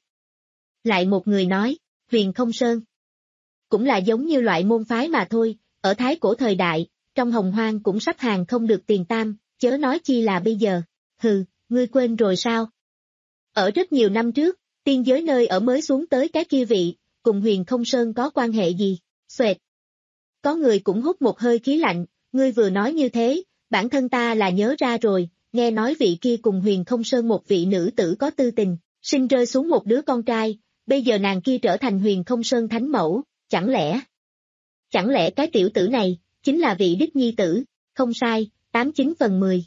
Lại một người nói, Huyền Không Sơn. Cũng là giống như loại môn phái mà thôi, ở thái cổ thời đại, trong hồng hoang cũng sắp hàng không được tiền tam, chớ nói chi là bây giờ. Hừ, ngươi quên rồi sao? Ở rất nhiều năm trước, tiên giới nơi ở mới xuống tới cái kia vị, cùng Huyền Không Sơn có quan hệ gì? Xoẹt. Có người cũng hút một hơi khí lạnh, ngươi vừa nói như thế, bản thân ta là nhớ ra rồi, nghe nói vị kia cùng Huyền Không Sơn một vị nữ tử có tư tình, sinh rơi xuống một đứa con trai, bây giờ nàng kia trở thành Huyền Không Sơn thánh mẫu, chẳng lẽ... Chẳng lẽ cái tiểu tử này, chính là vị đích nhi tử, không sai, tám chín phần mười.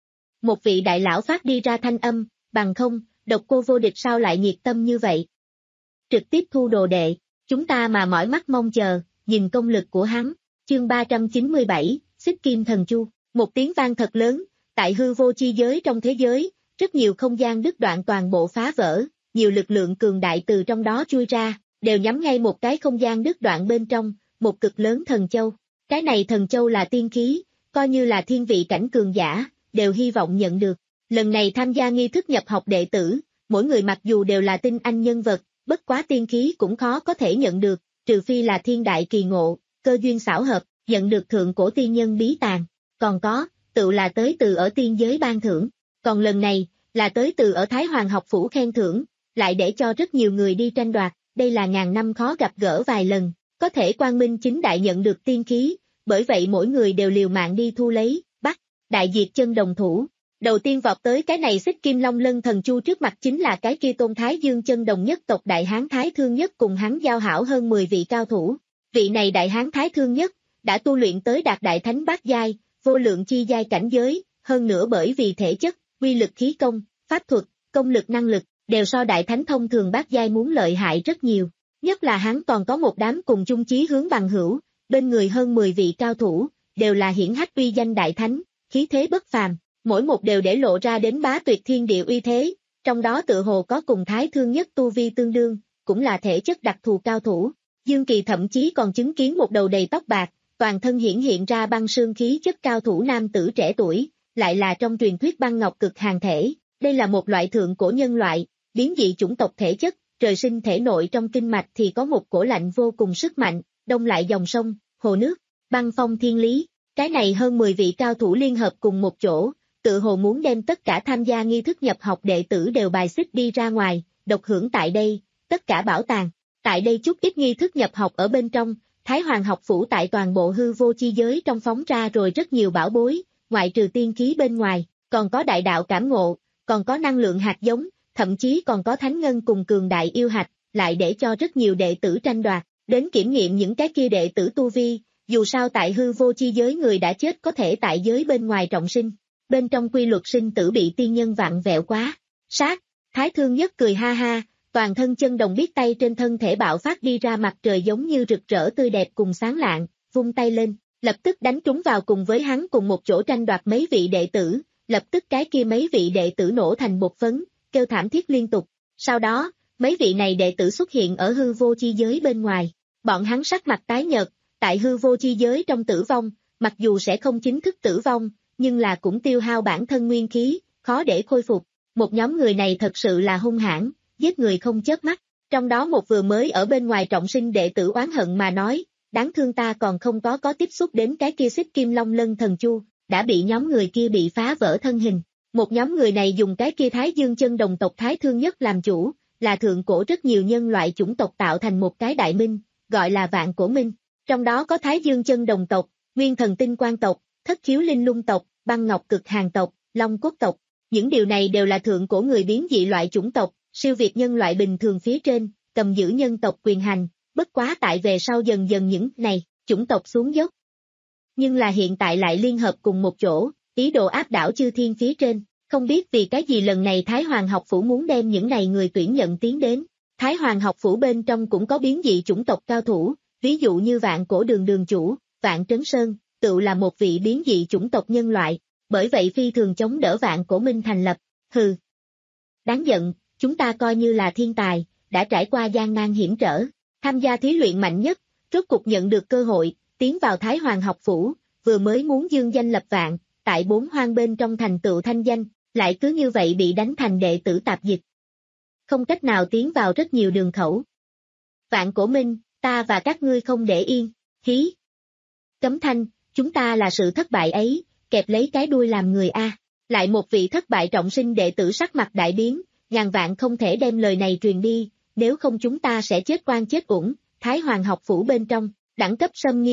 Một vị đại lão phát đi ra thanh âm, bằng không, Độc Cô Vô Địch sao lại nhiệt tâm như vậy? Trực tiếp thu đồ đệ, chúng ta mà mỏi mắt mong chờ, nhìn công lực của hắn, chương ba trăm chín mươi bảy, Xích Kim Thần Chu, một tiếng vang thật lớn, tại hư vô chi giới trong thế giới, rất nhiều không gian đứt đoạn toàn bộ phá vỡ, nhiều lực lượng cường đại từ trong đó chui ra, đều nhắm ngay một cái không gian đứt đoạn bên trong, một cực lớn thần châu. Cái này thần châu là tiên khí, coi như là thiên vị cảnh cường giả, đều hy vọng nhận được. Lần này tham gia nghi thức nhập học đệ tử, mỗi người mặc dù đều là tinh anh nhân vật, bất quá tiên khí cũng khó có thể nhận được, trừ phi là thiên đại kỳ ngộ, cơ duyên xảo hợp, nhận được thượng cổ tiên nhân bí tàng. Còn có, tự là tới từ ở tiên giới ban thưởng. Còn lần này, là tới từ ở Thái Hoàng học phủ khen thưởng, lại để cho rất nhiều người đi tranh đoạt, đây là ngàn năm khó gặp gỡ vài lần, có thể quang minh chính đại nhận được tiên khí, bởi vậy mỗi người đều liều mạng đi thu lấy, bắt, đại diệt chân đồng thủ. Đầu tiên vọt tới cái này Xích Kim Long Lân Thần Chu trước mặt chính là cái kia Tôn Thái Dương chân đồng nhất tộc Đại Hán Thái Thương Nhất cùng hắn giao hảo hơn mười vị cao thủ. Vị này Đại Hán Thái Thương Nhất, đã tu luyện tới đạt đại thánh bát giai, vô lượng chi giai cảnh giới, hơn nữa bởi vì thể chất, quy lực khí công, pháp thuật, công lực năng lực, đều so đại thánh thông thường bát giai muốn lợi hại rất nhiều. Nhất là hắn còn có một đám cùng chung chí hướng bằng hữu, bên người hơn mười vị cao thủ, đều là hiển hách uy danh đại thánh, khí thế bất phàm, mỗi một đều để lộ ra đến bá tuyệt thiên địa uy thế, trong đó tự hồ có cùng Thái Thương Nhất tu vi tương đương, cũng là thể chất đặc thù cao thủ. Dương Kỳ thậm chí còn chứng kiến một đầu đầy tóc bạc, toàn thân hiển hiện ra băng sương khí chất cao thủ nam tử trẻ tuổi, lại là trong truyền thuyết băng ngọc cực hàn thể, đây là một loại thượng cổ nhân loại, biến dị chủng tộc thể chất, trời sinh thể nội trong kinh mạch thì có một cổ lạnh vô cùng sức mạnh, đông lại dòng sông, hồ nước, băng phong thiên lý, cái này hơn mười vị cao thủ liên hợp cùng một chỗ, tự hồ muốn đem tất cả tham gia nghi thức nhập học đệ tử đều bài xích đi ra ngoài, độc hưởng tại đây, tất cả bảo tàng, tại đây chút ít nghi thức nhập học ở bên trong, Thái Hoàng học phủ tại toàn bộ hư vô chi giới trong phóng ra rồi rất nhiều bảo bối, ngoại trừ tiên khí bên ngoài, còn có đại đạo cảm ngộ, còn có năng lượng hạt giống, thậm chí còn có thánh ngân cùng cường đại yêu hạch, lại để cho rất nhiều đệ tử tranh đoạt, đến kiểm nghiệm những cái kia đệ tử tu vi, dù sao tại hư vô chi giới người đã chết có thể tại giới bên ngoài trọng sinh, bên trong quy luật sinh tử bị tiên nhân vặn vẹo quá, sát, Thái Thương Nhất cười ha ha, toàn thân chân đồng biết tay trên thân thể bạo phát đi ra mặt trời giống như rực rỡ tươi đẹp cùng sáng lạng, vung tay lên, lập tức đánh trúng vào cùng với hắn cùng một chỗ tranh đoạt mấy vị đệ tử, lập tức cái kia mấy vị đệ tử nổ thành bột phấn, kêu thảm thiết liên tục. Sau đó, mấy vị này đệ tử xuất hiện ở hư vô chi giới bên ngoài, bọn hắn sắc mặt tái nhợt, tại hư vô chi giới trong tử vong, mặc dù sẽ không chính thức tử vong, nhưng là cũng tiêu hao bản thân nguyên khí, khó để khôi phục. Một nhóm người này thật sự là hung hãn, giết người không chớp mắt, trong đó một vừa mới ở bên ngoài trọng sinh đệ tử oán hận mà nói, đáng thương ta còn không có có tiếp xúc đến cái kia Xích Kim Long Lân Thần Chu, đã bị nhóm người kia bị phá vỡ thân hình. Một nhóm người này dùng cái kia Thái Dương chân đồng tộc Thái Thương Nhất làm chủ, là thượng cổ rất nhiều nhân loại chủng tộc tạo thành một cái đại minh, gọi là Vạn Cổ Minh. Trong đó có Thái Dương chân đồng tộc, Nguyên Thần Tinh Quang tộc, Thất Khiếu Linh Lung tộc, Băng Ngọc Cực Hàn tộc, Long Cốt tộc. Những điều này đều là thượng cổ người biến dị loại chủng tộc, siêu việt nhân loại bình thường phía trên, cầm giữ nhân tộc quyền hành, bất quá tại về sau dần dần những này, chủng tộc xuống dốc. Nhưng là hiện tại lại liên hợp cùng một chỗ, ý đồ áp đảo chư thiên phía trên, không biết vì cái gì lần này Thái Hoàng học phủ muốn đem những này người tuyển nhận tiến đến. Thái Hoàng học phủ bên trong cũng có biến dị chủng tộc cao thủ, ví dụ như Vạn Cổ Đường đường chủ, Vạn Trấn Sơn, tự là một vị biến dị chủng tộc nhân loại, bởi vậy phi thường chống đỡ Vạn Cổ Minh thành lập. Hừ, đáng giận, chúng ta coi như là thiên tài, đã trải qua gian nan hiểm trở, tham gia thí luyện mạnh nhất, rốt cục nhận được cơ hội, tiến vào Thái Hoàng học phủ, vừa mới muốn dương danh lập vạn, tại bốn hoang bên trong thành tựu thanh danh, lại cứ như vậy bị đánh thành đệ tử tạp dịch. Không cách nào tiến vào rất nhiều đường khẩu. Vạn Cổ Minh, ta và các ngươi không để yên, hí. Cấm thanh, chúng ta là sự thất bại ấy, kẹp lấy cái đuôi làm người A. Lại một vị thất bại trọng sinh đệ tử sắc mặt đại biến, ngàn vạn không thể đem lời này truyền đi, nếu không chúng ta sẽ chết oan chết uổng. Thái Hoàng học phủ bên trong, đẳng cấp xâm nghiêm,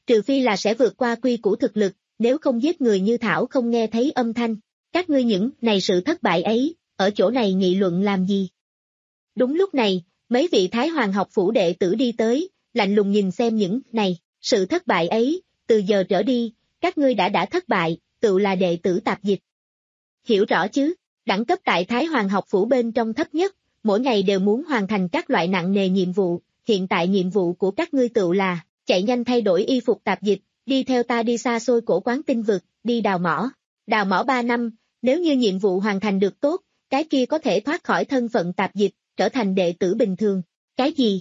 trừ phi là sẽ vượt qua quy củ thực lực, nếu không giết người như Thảo không nghe thấy âm thanh. Các ngươi những này sự thất bại ấy, ở chỗ này nghị luận làm gì? Đúng lúc này, mấy vị Thái Hoàng học phủ đệ tử đi tới, lạnh lùng nhìn xem những này, sự thất bại ấy, từ giờ trở đi, các ngươi đã đã thất bại, tự là đệ tử tạp dịch. Hiểu rõ chứ, đẳng cấp tại Thái Hoàng học phủ bên trong thấp nhất, mỗi ngày đều muốn hoàn thành các loại nặng nề nhiệm vụ, hiện tại nhiệm vụ của các ngươi tự là, chạy nhanh thay đổi y phục tạp dịch, đi theo ta đi xa xôi cổ quán tinh vực, đi đào mỏ. Đào mỏ ba năm, nếu như nhiệm vụ hoàn thành được tốt, cái kia có thể thoát khỏi thân phận tạp dịch, trở thành đệ tử bình thường. Cái gì?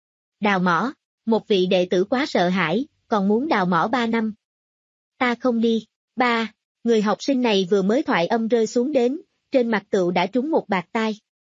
Đào mỏ, một vị đệ tử quá sợ hãi, còn muốn đào mỏ ba năm. Ta không đi. Ba, người học sinh này vừa mới thoại âm rơi xuống đến, trên mặt tựu đã trúng một bạt tai.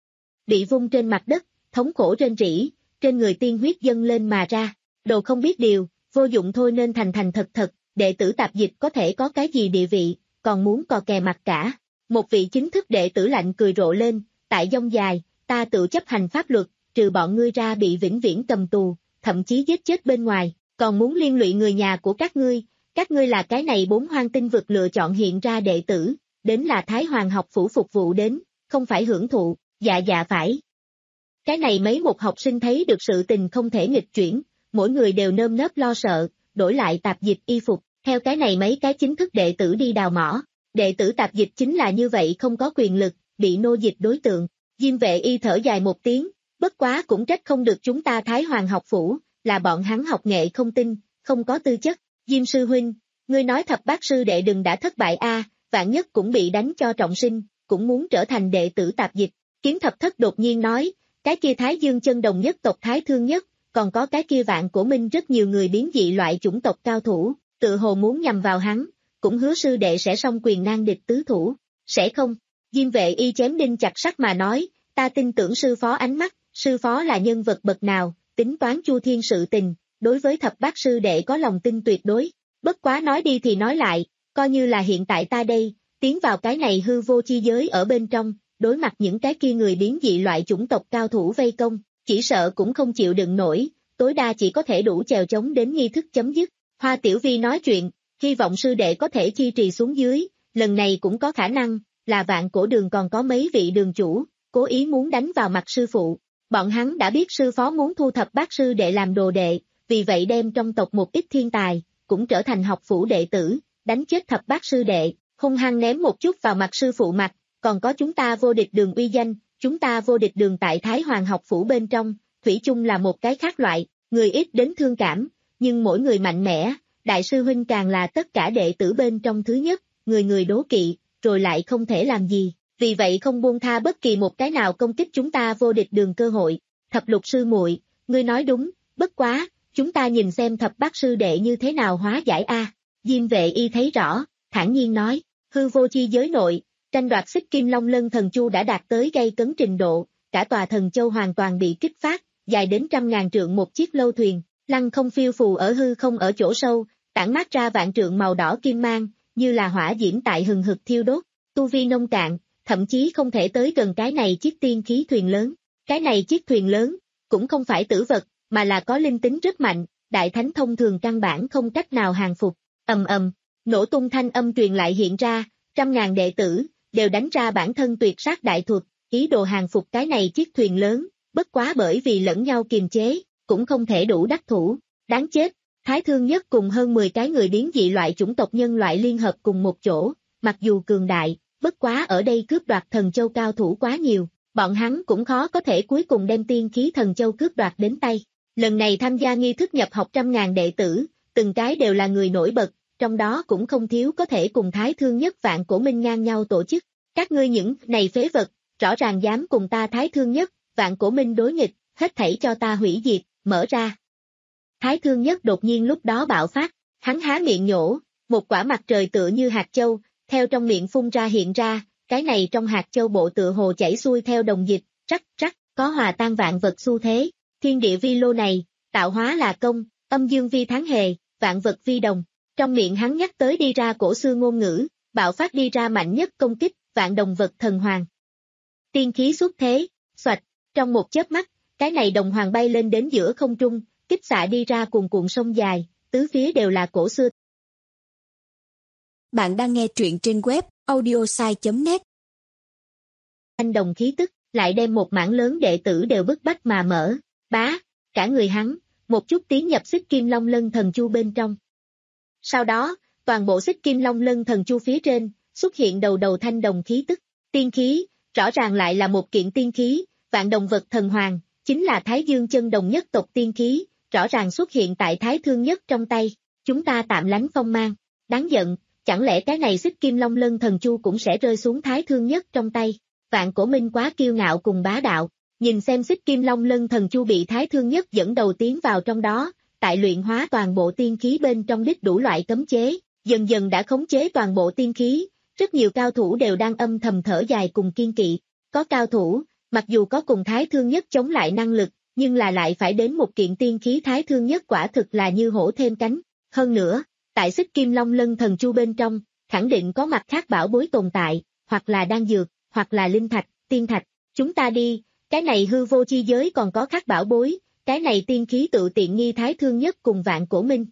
Bị vung trên mặt đất, thống khổ rên rỉ, trên người tiên huyết dâng lên mà ra. Đồ không biết điều, vô dụng thôi nên thành thành thật thật, đệ tử tạp dịch có thể có cái gì địa vị, còn muốn cò kè mặt cả. Một vị chính thức đệ tử lạnh cười rộ lên, tại dông dài, ta tự chấp hành pháp luật, trừ bọn ngươi ra bị vĩnh viễn cầm tù, thậm chí giết chết bên ngoài, còn muốn liên lụy người nhà của các ngươi, các ngươi là cái này bốn hoang tinh vực lựa chọn hiện ra đệ tử, đến là Thái Hoàng học phủ phục vụ đến, không phải hưởng thụ, dạ dạ phải. Cái này mấy một học sinh thấy được sự tình không thể nghịch chuyển, mỗi người đều nơm nớp lo sợ, đổi lại tạp dịch y phục, theo cái này mấy cái chính thức đệ tử đi đào mỏ, đệ tử tạp dịch chính là như vậy không có quyền lực, bị nô dịch đối tượng. Diêm Vệ Y thở dài một tiếng, bất quá cũng trách không được chúng ta Thái Hoàng học phủ, là bọn hắn học nghệ không tinh, không có tư chất. Diêm sư huynh, ngươi nói thập bát sư đệ đừng đã thất bại a, vạn nhất cũng bị đánh cho trọng sinh, cũng muốn trở thành đệ tử tạp dịch. Kiến thập thất đột nhiên nói, cái kia Thái Dương chân đồng nhất tộc Thái Thương nhất, còn có cái kia Vạn Cổ Minh rất nhiều người biến dị loại chủng tộc cao thủ, tự hồ muốn nhằm vào hắn, cũng hứa sư đệ sẽ song quyền nan địch tứ thủ, sẽ không? Diêm Vệ Y chém đinh chặt sắt mà nói, ta tin tưởng sư phó ánh mắt, sư phó là nhân vật bậc nào, tính toán chu thiên sự tình, đối với thập bát sư đệ có lòng tin tuyệt đối. Bất quá nói đi thì nói lại, coi như là hiện tại ta đây, tiến vào cái này hư vô chi giới ở bên trong, đối mặt những cái kia người biến dị loại chủng tộc cao thủ vây công, chỉ sợ cũng không chịu đựng nổi, tối đa chỉ có thể đủ chèo chống đến nghi thức chấm dứt. Hoa Tiểu Vi nói chuyện, hy vọng sư đệ có thể chi trì xuống dưới, lần này cũng có khả năng, là Vạn Cổ Đường còn có mấy vị đường chủ, cố ý muốn đánh vào mặt sư phụ. Bọn hắn đã biết sư phó muốn thu thập bát sư đệ làm đồ đệ, vì vậy đem trong tộc một ít thiên tài, cũng trở thành học phủ đệ tử, đánh chết thập bát sư đệ, hung hăng ném một chút vào mặt sư phụ mặt, còn có chúng ta vô địch đường uy danh, chúng ta vô địch đường tại Thái Hoàng học phủ bên trong, thủy chung là một cái khác loại, người ít đến thương cảm, nhưng mỗi người mạnh mẽ, đại sư huynh càng là tất cả đệ tử bên trong thứ nhất, người người đố kỵ, rồi lại không thể làm gì, vì vậy không buông tha bất kỳ một cái nào công kích chúng ta vô địch đường cơ hội. Thập lục sư muội, ngươi nói đúng, bất quá, chúng ta nhìn xem thập bát sư đệ như thế nào hóa giải a. Diêm Vệ Y thấy rõ, thản nhiên nói, hư vô chi giới nội, tranh đoạt xích kim long lân thần chu đã đạt tới gây cấn trình độ, cả tòa thần châu hoàn toàn bị kích phát, dài đến trăm ngàn trượng một chiếc lâu thuyền, lăng không phiêu phù ở hư không ở chỗ sâu, tản mát ra vạn trượng màu đỏ kim mang, như là hỏa diễm tại hừng hực thiêu đốt, tu vi nông cạn, thậm chí không thể tới gần cái này chiếc tiên khí thuyền lớn. Cái này chiếc thuyền lớn, cũng không phải tử vật, mà là có linh tính rất mạnh, đại thánh thông thường căn bản không cách nào hàng phục. Ầm ầm, nổ tung thanh âm truyền lại hiện ra, trăm ngàn đệ tử, đều đánh ra bản thân tuyệt sát đại thuật, ý đồ hàng phục cái này chiếc thuyền lớn, bất quá bởi vì lẫn nhau kiềm chế, cũng không thể đủ đắc thủ. Đáng chết, Thái Thương nhất cùng hơn mười cái người biến dị loại chủng tộc nhân loại liên hợp cùng một chỗ, mặc dù cường đại, bất quá ở đây cướp đoạt thần châu cao thủ quá nhiều, bọn hắn cũng khó có thể cuối cùng đem tiên khí thần châu cướp đoạt đến tay. Lần này tham gia nghi thức nhập học trăm ngàn đệ tử, từng cái đều là người nổi bật, trong đó cũng không thiếu có thể cùng Thái Thương nhất Vạn Cổ Minh ngang nhau tổ chức. Các ngươi những này phế vật, rõ ràng dám cùng ta Thái Thương nhất, Vạn Cổ Minh đối nghịch, hết thảy cho ta hủy diệt, mở ra. Thái Thương nhất đột nhiên lúc đó bạo phát, hắn há miệng nhổ, một quả mặt trời tựa như hạt châu, theo trong miệng phun ra hiện ra, cái này trong hạt châu bộ tựa hồ chảy xuôi theo đồng dịch, rắc rắc, có hòa tan vạn vật xu thế, thiên địa vi lô này, tạo hóa là công, âm dương vi tháng hề, vạn vật vi đồng. Trong miệng hắn nhắc tới đi ra cổ xưa ngôn ngữ, bạo phát đi ra mạnh nhất công kích, vạn đồng vật thần hoàng. Tiên khí xuất thế, xoạch, trong một chớp mắt, cái này đồng hoàng bay lên đến giữa không trung, kích xạ đi ra cuồn cuộn sông dài, tứ phía đều là cổ xưa. Bạn đang nghe truyện trên web audiosai chấm net. Anh đồng khí tức, lại đem một mảng lớn đệ tử đều bức bách mà mở, bá, cả người hắn, một chút tiến nhập xích kim long lân thần chu bên trong. Sau đó, toàn bộ xích kim long lân thần chu phía trên, xuất hiện đầu đầu thanh đồng khí tức, tiên khí, rõ ràng lại là một kiện tiên khí, vạn đồng vật thần hoàng, chính là Thái Dương chân đồng nhất tộc tiên khí, rõ ràng xuất hiện tại Thái Thương Nhất trong tay, chúng ta tạm lánh phong mang, đáng giận, chẳng lẽ cái này xích kim long lân thần chu cũng sẽ rơi xuống Thái Thương Nhất trong tay, Vạn Cổ Minh quá kiêu ngạo cùng bá đạo, nhìn xem xích kim long lân thần chu bị Thái Thương Nhất dẫn đầu tiến vào trong đó, tại luyện hóa toàn bộ tiên khí bên trong đích đủ loại cấm chế, dần dần đã khống chế toàn bộ tiên khí, rất nhiều cao thủ đều đang âm thầm thở dài cùng kiên kỵ, có cao thủ, mặc dù có cùng Thái Thương Nhất chống lại năng lực, nhưng là lại phải đến một kiện tiên khí Thái Thương Nhất quả thực là như hổ thêm cánh, hơn nữa, tại xích kim long lân thần chu bên trong, khẳng định có mặt khác bảo bối tồn tại, hoặc là đan dược, hoặc là linh thạch, tiên thạch, chúng ta đi, cái này hư vô chi giới còn có khác bảo bối, cái này tiên khí tự tiện nghi Thái Thương Nhất cùng Vạn Cổ Minh.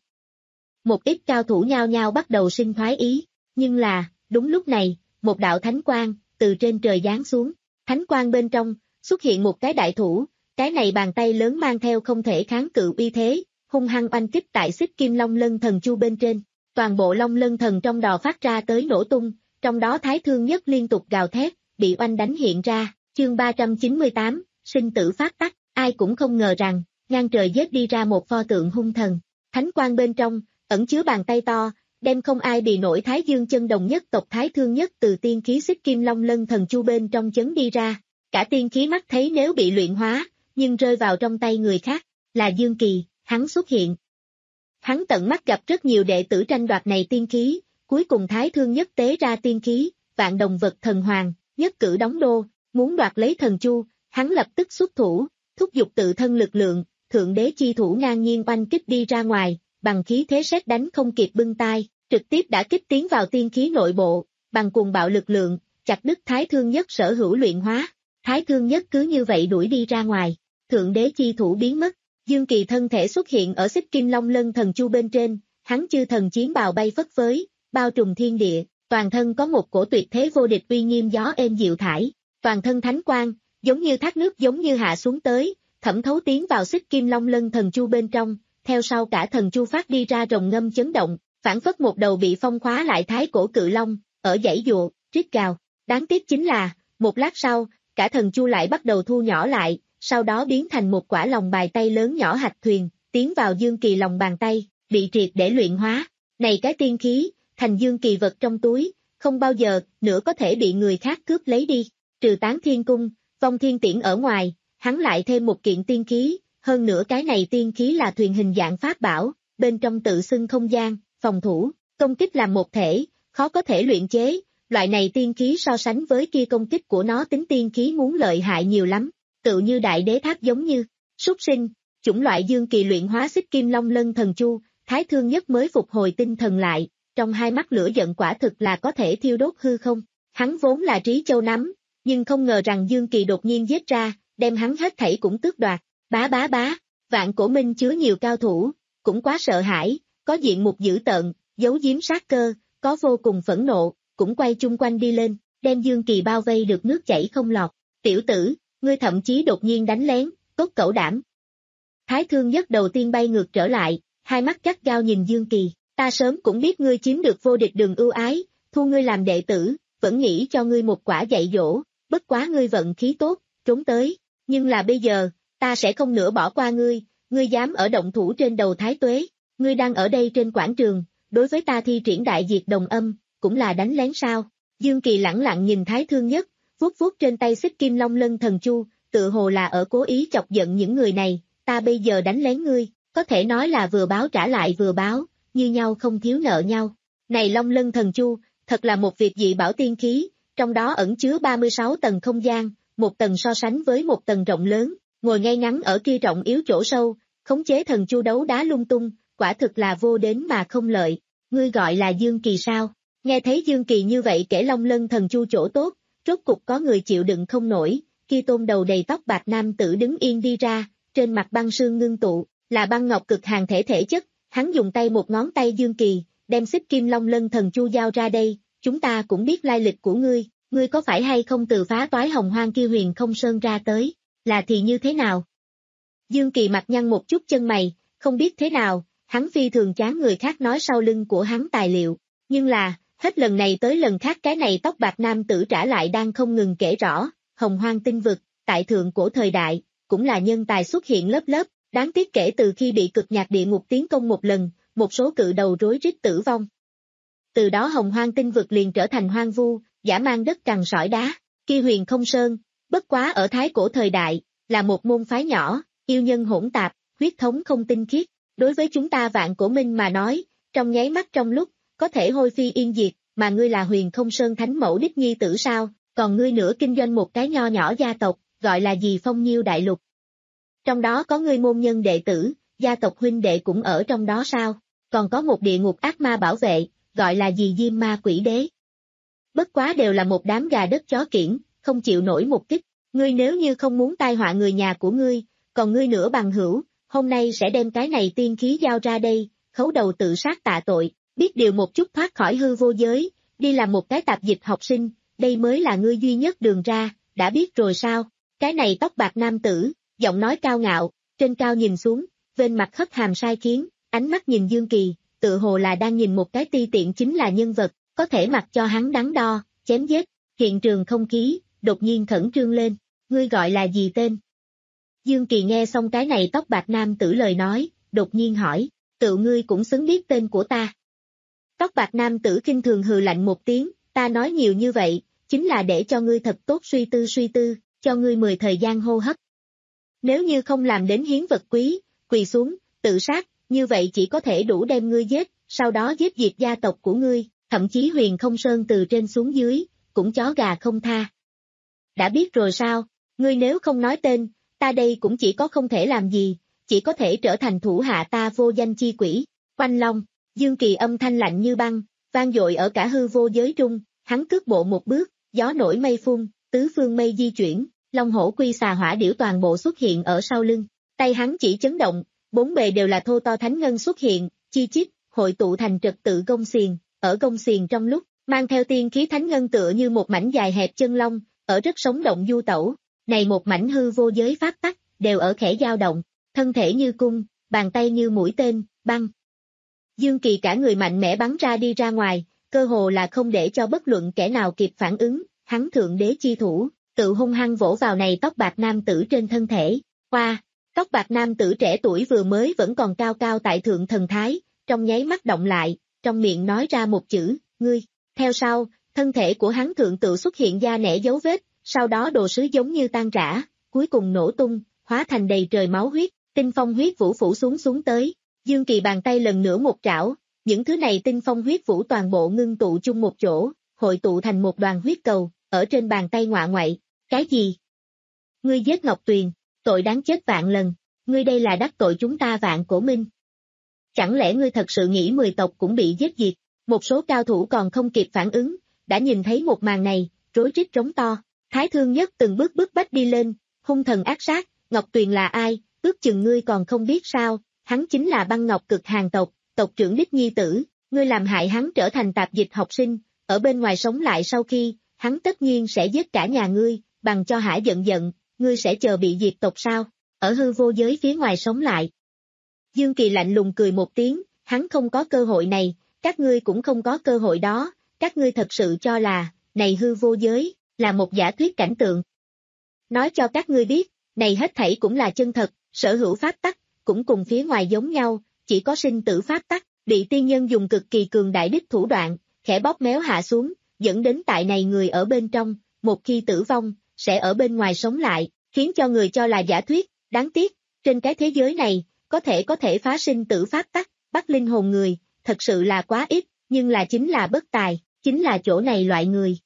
Một ít cao thủ nhao nhao bắt đầu sinh thoái ý, nhưng là, đúng lúc này, một đạo thánh quang, từ trên trời giáng xuống, thánh quang bên trong, xuất hiện một cái đại thủ, cái này bàn tay lớn mang theo không thể kháng cự uy thế, hung hăng oanh kích tại xích kim long lân thần chu bên trên, toàn bộ long lân thần trong đò phát ra tới nổ tung, trong đó Thái Thương Nhất liên tục gào thét, bị oanh đánh hiện ra, chương ba trăm chín mươi tám, sinh tử phát tắc, ai cũng không ngờ rằng, ngang trời giết đi ra một pho tượng hung thần, thánh quang bên trong, ẩn chứa bàn tay to, đem không ai bị nổi Thái Dương chân đồng nhất tộc Thái Thương Nhất từ tiên khí xích kim long lân thần chu bên trong chấn đi ra, cả tiên khí mắt thấy nếu bị luyện hóa, nhưng rơi vào trong tay người khác, là Dương Kỳ, hắn xuất hiện. Hắn tận mắt gặp rất nhiều đệ tử tranh đoạt này tiên khí, cuối cùng Thái Thương Nhất tế ra tiên khí, vạn đồng vật thần hoàng, nhất cử đóng đô, muốn đoạt lấy thần chu, hắn lập tức xuất thủ, thúc giục tự thân lực lượng, thượng đế chi thủ ngang nhiên oanh kích đi ra ngoài, bằng khí thế sét đánh không kịp bưng tai, trực tiếp đã kích tiến vào tiên khí nội bộ, bằng cuồng bạo lực lượng, chặt đứt Thái Thương Nhất sở hữu luyện hóa, Thái Thương Nhất cứ như vậy đuổi đi ra ngoài, thượng đế chi thủ biến mất, Dương Kỳ thân thể xuất hiện ở xích kim long lân thần chu bên trên, hắn chư thần chiến bào bay phất phới, bao trùm thiên địa, toàn thân có một cổ tuyệt thế vô địch uy nghiêm gió êm dịu thải, toàn thân thánh quang, giống như thác nước giống như hạ xuống tới, thẩm thấu tiến vào xích kim long lân thần chu bên trong, theo sau cả thần chu phát đi ra rồng ngâm chấn động, phản phất một đầu bị phong khóa lại thái cổ cự long, ở dãy dụa, rít gào, đáng tiếc chính là, một lát sau, cả thần chu lại bắt đầu thu nhỏ lại, sau đó biến thành một quả lòng bài tay lớn nhỏ hạch thuyền, tiến vào Dương Kỳ lòng bàn tay, bị triệt để luyện hóa, này cái tiên khí, thành Dương Kỳ vật trong túi, không bao giờ nữa có thể bị người khác cướp lấy đi, trừ Tán Thiên Cung, Vong Thiên Tiễn ở ngoài, hắn lại thêm một kiện tiên khí, hơn nữa cái này tiên khí là thuyền hình dạng pháp bảo, bên trong tự xưng không gian, phòng thủ, công kích làm một thể, khó có thể luyện chế, loại này tiên khí so sánh với kia công kích của nó tính tiên khí muốn lợi hại nhiều lắm, tự như đại đế tháp giống như, súc sinh, chủng loại Dương Kỳ luyện hóa xích kim long lân thần chu, Thái Thương Nhất mới phục hồi tinh thần lại, trong hai mắt lửa giận quả thực là có thể thiêu đốt hư không, hắn vốn là trí châu nắm, nhưng không ngờ rằng Dương Kỳ đột nhiên giết ra, đem hắn hết thảy cũng tước đoạt, bá bá bá, Vạn Cổ Minh chứa nhiều cao thủ, cũng quá sợ hãi, có diện mục dữ tợn, giấu giếm sát cơ, có vô cùng phẫn nộ, cũng quay chung quanh đi lên, đem Dương Kỳ bao vây được nước chảy không lọt, tiểu tử, ngươi thậm chí đột nhiên đánh lén, tốt cẩu đảm. Thái Thương Nhất đầu tiên bay ngược trở lại, hai mắt gắt gao nhìn Dương Kỳ, ta sớm cũng biết ngươi chiếm được vô địch đường ưu ái, thu ngươi làm đệ tử, vẫn nghĩ cho ngươi một quả dạy dỗ, bất quá ngươi vận khí tốt, trốn tới, nhưng là bây giờ, ta sẽ không nữa bỏ qua ngươi, ngươi dám ở động thủ trên đầu Thái Tuế, ngươi đang ở đây trên quảng trường, đối với ta thi triển đại diệt đồng âm, cũng là đánh lén sao? Dương Kỳ lẳng lặng nhìn Thái Thương Nhất, vuốt vuốt trên tay xích kim long lân thần chu, tự hồ là ở cố ý chọc giận những người này, ta bây giờ đánh lén ngươi, có thể nói là vừa báo trả lại vừa báo, như nhau không thiếu nợ nhau. Này long lân thần chu, thật là một việc dị bảo tiên khí, trong đó ẩn chứa ba mươi sáu tầng không gian, một tầng so sánh với một tầng rộng lớn, ngồi ngay ngắn ở kia rộng yếu chỗ sâu, khống chế thần chu đấu đá lung tung, quả thực là vô đến mà không lợi. Ngươi gọi là Dương Kỳ sao? Nghe thấy Dương Kỳ như vậy kể long lân thần chu chỗ tốt, rốt cục có người chịu đựng không nổi, kia tôn đầu đầy tóc bạc nam tử đứng yên đi ra, trên mặt băng sương ngưng tụ, là băng ngọc cực hàn thể thể chất, hắn dùng tay một ngón tay Dương Kỳ, đem xích kim long lân thần chu giao ra đây, chúng ta cũng biết lai lịch của ngươi, ngươi có phải hay không từ phá toái hồng hoang kia huyền không sơn ra tới, là thì như thế nào? Dương Kỳ mặt nhăn một chút chân mày, không biết thế nào, hắn phi thường chán người khác nói sau lưng của hắn tài liệu, nhưng là, hết lần này tới lần khác cái này tóc bạc nam tử trả lại đang không ngừng kể rõ, hồng hoang tinh vực, tại thượng cổ thời đại, cũng là nhân tài xuất hiện lớp lớp, đáng tiếc kể từ khi bị cực nhạc địa ngục tiến công một lần, một số cự đầu rối rít tử vong. Từ đó hồng hoang tinh vực liền trở thành hoang vu, dã man đất cằn sỏi đá, kia huyền không sơn, bất quá ở thái cổ thời đại, là một môn phái nhỏ, yêu nhân hỗn tạp, huyết thống không tinh khiết, đối với chúng ta vạn cổ minh mà nói, trong nháy mắt trong lúc, có thể hôi phi yên diệt, mà ngươi là huyền không sơn thánh mẫu đích nhi tử sao, còn ngươi nữa kinh doanh một cái nho nhỏ gia tộc, gọi là gì Phong Nhiêu đại lục. Trong đó có ngươi môn nhân đệ tử, gia tộc huynh đệ cũng ở trong đó sao, còn có một địa ngục ác ma bảo vệ, gọi là gì Diêm Ma Quỷ Đế. Bất quá đều là một đám gà đất chó kiểng, không chịu nổi một kích, ngươi nếu như không muốn tai họa người nhà của ngươi, còn ngươi nữa bằng hữu, hôm nay sẽ đem cái này tiên khí giao ra đây, khấu đầu tự sát tạ tội, biết điều một chút thoát khỏi hư vô giới, đi làm một cái tạp dịch học sinh, đây mới là ngươi duy nhất đường ra, đã biết rồi sao, cái này tóc bạc nam tử, giọng nói cao ngạo, trên cao nhìn xuống, bên mặt hất hàm sai khiến, ánh mắt nhìn Dương Kỳ, tự hồ là đang nhìn một cái ti tiện chính là nhân vật, có thể mặc cho hắn đắn đo, chém giết, hiện trường không khí, đột nhiên khẩn trương lên, ngươi gọi là gì tên? Dương Kỳ nghe xong cái này tóc bạc nam tử lời nói, đột nhiên hỏi, tự ngươi cũng xứng biết tên của ta. Tóc bạc nam tử kinh thường hừ lạnh một tiếng, ta nói nhiều như vậy, chính là để cho ngươi thật tốt suy tư suy tư, cho ngươi mười thời gian hô hấp. Nếu như không làm đến hiến vật quý, quỳ xuống, tự sát, như vậy chỉ có thể đủ đem ngươi giết, sau đó giết diệt gia tộc của ngươi, thậm chí huyền không sơn từ trên xuống dưới, cũng chó gà không tha. Đã biết rồi sao, ngươi nếu không nói tên, ta đây cũng chỉ có không thể làm gì, chỉ có thể trở thành thủ hạ ta vô danh chi quỷ, Oanh Long. Dương Kỳ âm thanh lạnh như băng, vang dội ở cả hư vô giới trung, hắn cước bộ một bước, gió nổi mây phun, tứ phương mây di chuyển, long hổ quy xà hỏa điểu toàn bộ xuất hiện ở sau lưng, tay hắn chỉ chấn động, bốn bề đều là thô to thánh ngân xuất hiện, chi chít, hội tụ thành trật tự gông xiềng, ở gông xiềng trong lúc, mang theo tiên khí thánh ngân tựa như một mảnh dài hẹp chân long, ở rất sống động du tẩu, này một mảnh hư vô giới pháp tắc, đều ở khẽ dao động, thân thể như cung, bàn tay như mũi tên, băng. Dương Kỳ cả người mạnh mẽ bắn ra đi ra ngoài, cơ hồ là không để cho bất luận kẻ nào kịp phản ứng, hắn thượng đế chi thủ, tự hung hăng vỗ vào này tóc bạc nam tử trên thân thể. Qua, tóc bạc nam tử trẻ tuổi vừa mới vẫn còn cao cao tại thượng thần thái, trong nháy mắt động lại, trong miệng nói ra một chữ, ngươi. Theo sau, thân thể của hắn thượng tự xuất hiện da nẻ dấu vết, sau đó đồ sứ giống như tan rã, cuối cùng nổ tung, hóa thành đầy trời máu huyết, tinh phong huyết vũ phủ xuống xuống tới. Dương Kỳ bàn tay lần nữa một trảo, những thứ này tinh phong huyết vũ toàn bộ ngưng tụ chung một chỗ, hội tụ thành một đoàn huyết cầu, ở trên bàn tay ngọa ngoại. Cái gì? Ngươi giết Ngọc Tuyền, tội đáng chết vạn lần, ngươi đây là đắc tội chúng ta vạn cổ minh. Chẳng lẽ ngươi thật sự nghĩ mười tộc cũng bị giết diệt? Một số cao thủ còn không kịp phản ứng, đã nhìn thấy một màn này, rối rít trống to. Thái Thương Nhất từng bước bước bách đi lên, hung thần ác sát, Ngọc Tuyền là ai, ước chừng ngươi còn không biết sao, hắn chính là Băng Ngọc Cực Hàng tộc, tộc trưởng đích nhi tử, ngươi làm hại hắn trở thành tạp dịch học sinh, ở bên ngoài sống lại sau khi, hắn tất nhiên sẽ giết cả nhà ngươi, bằng cho hả giận giận, ngươi sẽ chờ bị diệt tộc sao, ở hư vô giới phía ngoài sống lại. Dương Kỳ lạnh lùng cười một tiếng, hắn không có cơ hội này, các ngươi cũng không có cơ hội đó, các ngươi thật sự cho là, này hư vô giới, là một giả thuyết cảnh tượng. Nói cho các ngươi biết, này hết thảy cũng là chân thật, sở hữu pháp tắc, cũng cùng phía ngoài giống nhau, chỉ có sinh tử pháp tắc, bị tiên nhân dùng cực kỳ cường đại đích thủ đoạn, khẽ bóp méo hạ xuống, dẫn đến tại này người ở bên trong, một khi tử vong, sẽ ở bên ngoài sống lại, khiến cho người cho là giả thuyết, đáng tiếc, trên cái thế giới này, có thể có thể phá sinh tử pháp tắc, bắt linh hồn người, thật sự là quá ít, nhưng là chính là bất tài, chính là chỗ này loại người.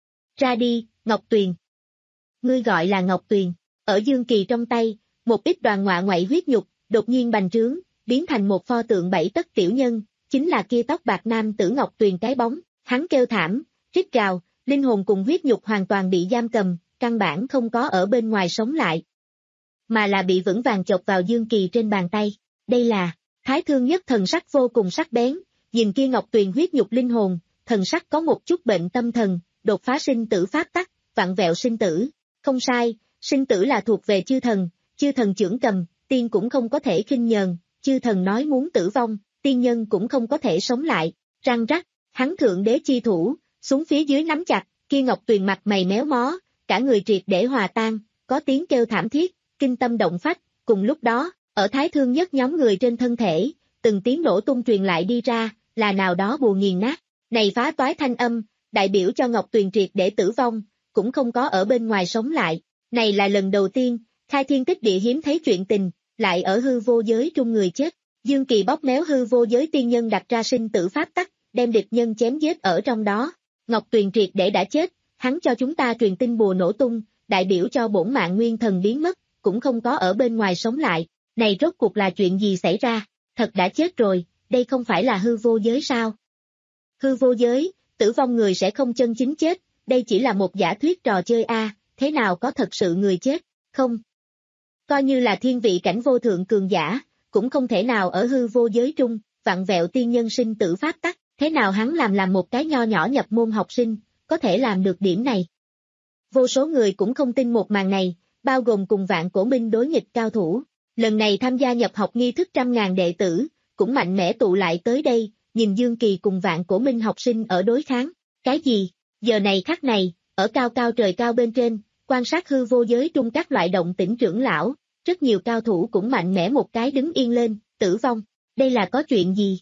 Ra đi, Ngọc Tuyền. Ngươi gọi là Ngọc Tuyền, ở Dương Kỳ trong tay, một ít đoàn ngọa ngoại huyết nhục, đột nhiên bành trướng, biến thành một pho tượng bảy tấc tiểu nhân, chính là kia tóc bạc nam tử Ngọc Tuyền cái bóng, hắn kêu thảm, rít gào, linh hồn cùng huyết nhục hoàn toàn bị giam cầm, căn bản không có ở bên ngoài sống lại, mà là bị vững vàng chộp vào Dương Kỳ trên bàn tay, đây là, Thái Thương Nhất thần sắc vô cùng sắc bén, nhìn kia Ngọc Tuyền huyết nhục linh hồn, thần sắc có một chút bệnh tâm thần, đột phá sinh tử pháp tắc, vặn vẹo sinh tử. Không sai, sinh tử là thuộc về chư thần, chư thần trưởng cầm, tiên cũng không có thể khinh nhờn, chư thần nói muốn tử vong, tiên nhân cũng không có thể sống lại. Răng rắc, hắn thượng đế chi thủ, xuống phía dưới nắm chặt, kia Ngọc Tuyền mặt mày méo mó, cả người triệt để hòa tan, có tiếng kêu thảm thiết, kinh tâm động phách. Cùng lúc đó, ở Thái Thương Nhất nhóm người trên thân thể, từng tiếng nổ tung truyền lại đi ra, là nào đó bùa nghiền nát. Này phá toái thanh âm, đại biểu cho Ngọc Tuyền triệt để tử vong, cũng không có ở bên ngoài sống lại. Này là lần đầu tiên, khai thiên tích địa hiếm thấy chuyện tình, lại ở hư vô giới trung người chết. Dương Kỳ bóp méo hư vô giới tiên nhân đặt ra sinh tử pháp tắc, đem địch nhân chém giết ở trong đó. Ngọc Tuyền triệt để đã chết, hắn cho chúng ta truyền tin bùa nổ tung, đại biểu cho bổn mạng nguyên thần biến mất, cũng không có ở bên ngoài sống lại. Này rốt cuộc là chuyện gì xảy ra? Thật đã chết rồi, đây không phải là hư vô giới sao? Hư vô giới, tử vong người sẽ không chân chính chết, đây chỉ là một giả thuyết trò chơi a, à, thế nào có thật sự người chết, không? Coi như là thiên vị cảnh vô thượng cường giả, cũng không thể nào ở hư vô giới trung, vặn vẹo tiên nhân sinh tử pháp tắc, thế nào hắn làm làm một cái nho nhỏ nhập môn học sinh, có thể làm được điểm này. Vô số người cũng không tin một màn này, bao gồm cùng Vạn Cổ Minh đối nghịch cao thủ. Lần này tham gia nhập học nghi thức trăm ngàn đệ tử, cũng mạnh mẽ tụ lại tới đây, nhìn Dương Kỳ cùng Vạn Cổ Minh học sinh ở đối kháng. Cái gì? Giờ này khắc này, ở cao cao trời cao bên trên, quan sát hư vô giới trung các loại động tĩnh trưởng lão, rất nhiều cao thủ cũng mạnh mẽ một cái đứng yên lên, tử vong. Đây là có chuyện gì?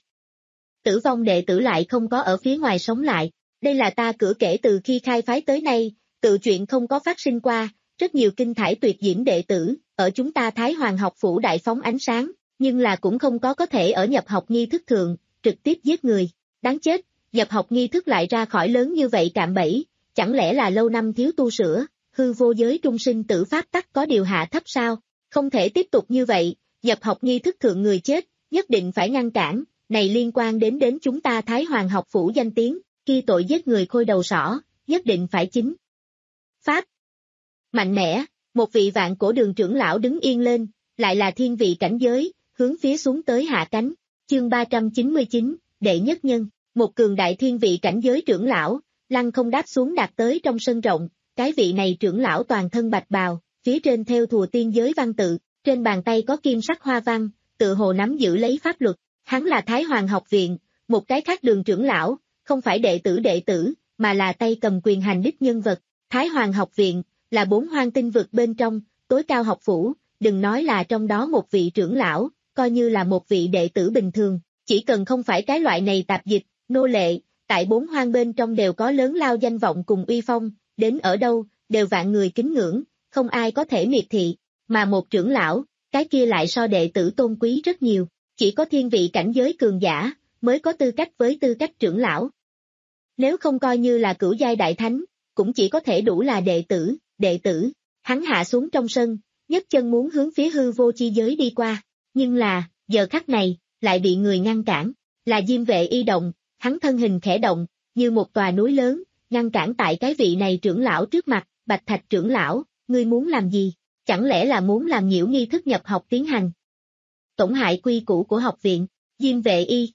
Tử vong đệ tử lại không có ở phía ngoài sống lại. Đây là ta cửa kể từ khi khai phái tới nay, tự chuyện không có phát sinh qua, rất nhiều kinh thải tuyệt diễm đệ tử, ở chúng ta Thái Hoàng học phủ đại phóng ánh sáng, nhưng là cũng không có có thể ở nhập học nghi thức thượng, trực tiếp giết người. Đáng chết, nhập học nghi thức lại ra khỏi lớn như vậy cạm bẫy, chẳng lẽ là lâu năm thiếu tu sửa, hư vô giới trung sinh tử pháp tắc có điều hạ thấp sao? Không thể tiếp tục như vậy, nhập học nghi thức thượng người chết, nhất định phải ngăn cản, này liên quan đến đến chúng ta Thái Hoàng học phủ danh tiếng, khi tội giết người khôi đầu sỏ, nhất định phải chính. Pháp mạnh mẽ, một vị Vạn Cổ đường trưởng lão đứng yên lên, lại là thiên vị cảnh giới, hướng phía xuống tới hạ cánh. Chương ba trăm chín mươi chín, đệ nhất nhân, một cường đại thiên vị cảnh giới trưởng lão, lăng không đáp xuống đạt tới trong sân rộng, cái vị này trưởng lão toàn thân bạch bào, phía trên theo thùa tiên giới văn tự, trên bàn tay có kim sắc hoa văn, tự hồ nắm giữ lấy pháp luật. Hắn là Thái Hoàng học viện, một cái khác đường trưởng lão, không phải đệ tử đệ tử, mà là tay cầm quyền hành đích nhân vật. Thái Hoàng học viện, là bốn hoang tinh vực bên trong, tối cao học phủ, đừng nói là trong đó một vị trưởng lão, coi như là một vị đệ tử bình thường, chỉ cần không phải cái loại này tạp dịch, nô lệ, tại bốn hoang bên trong đều có lớn lao danh vọng cùng uy phong, đến ở đâu, đều vạn người kính ngưỡng, không ai có thể miệt thị, mà một trưởng lão, cái kia lại so đệ tử tôn quý rất nhiều, chỉ có thiên vị cảnh giới cường giả, mới có tư cách với tư cách trưởng lão. Nếu không coi như là cửu giai đại thánh, cũng chỉ có thể đủ là đệ tử, đệ tử, hắn hạ xuống trong sân, nhấc chân muốn hướng phía hư vô chi giới đi qua, nhưng là, giờ khắc này, lại bị người ngăn cản, là Diêm Vệ Y động, hắn thân hình khẽ động, như một tòa núi lớn, ngăn cản tại cái vị này trưởng lão trước mặt. Bạch Thạch trưởng lão, ngươi muốn làm gì? Chẳng lẽ là muốn làm nhiễu nghi thức nhập học tiến hành? Tổn hại quy củ của học viện, Diêm Vệ Y.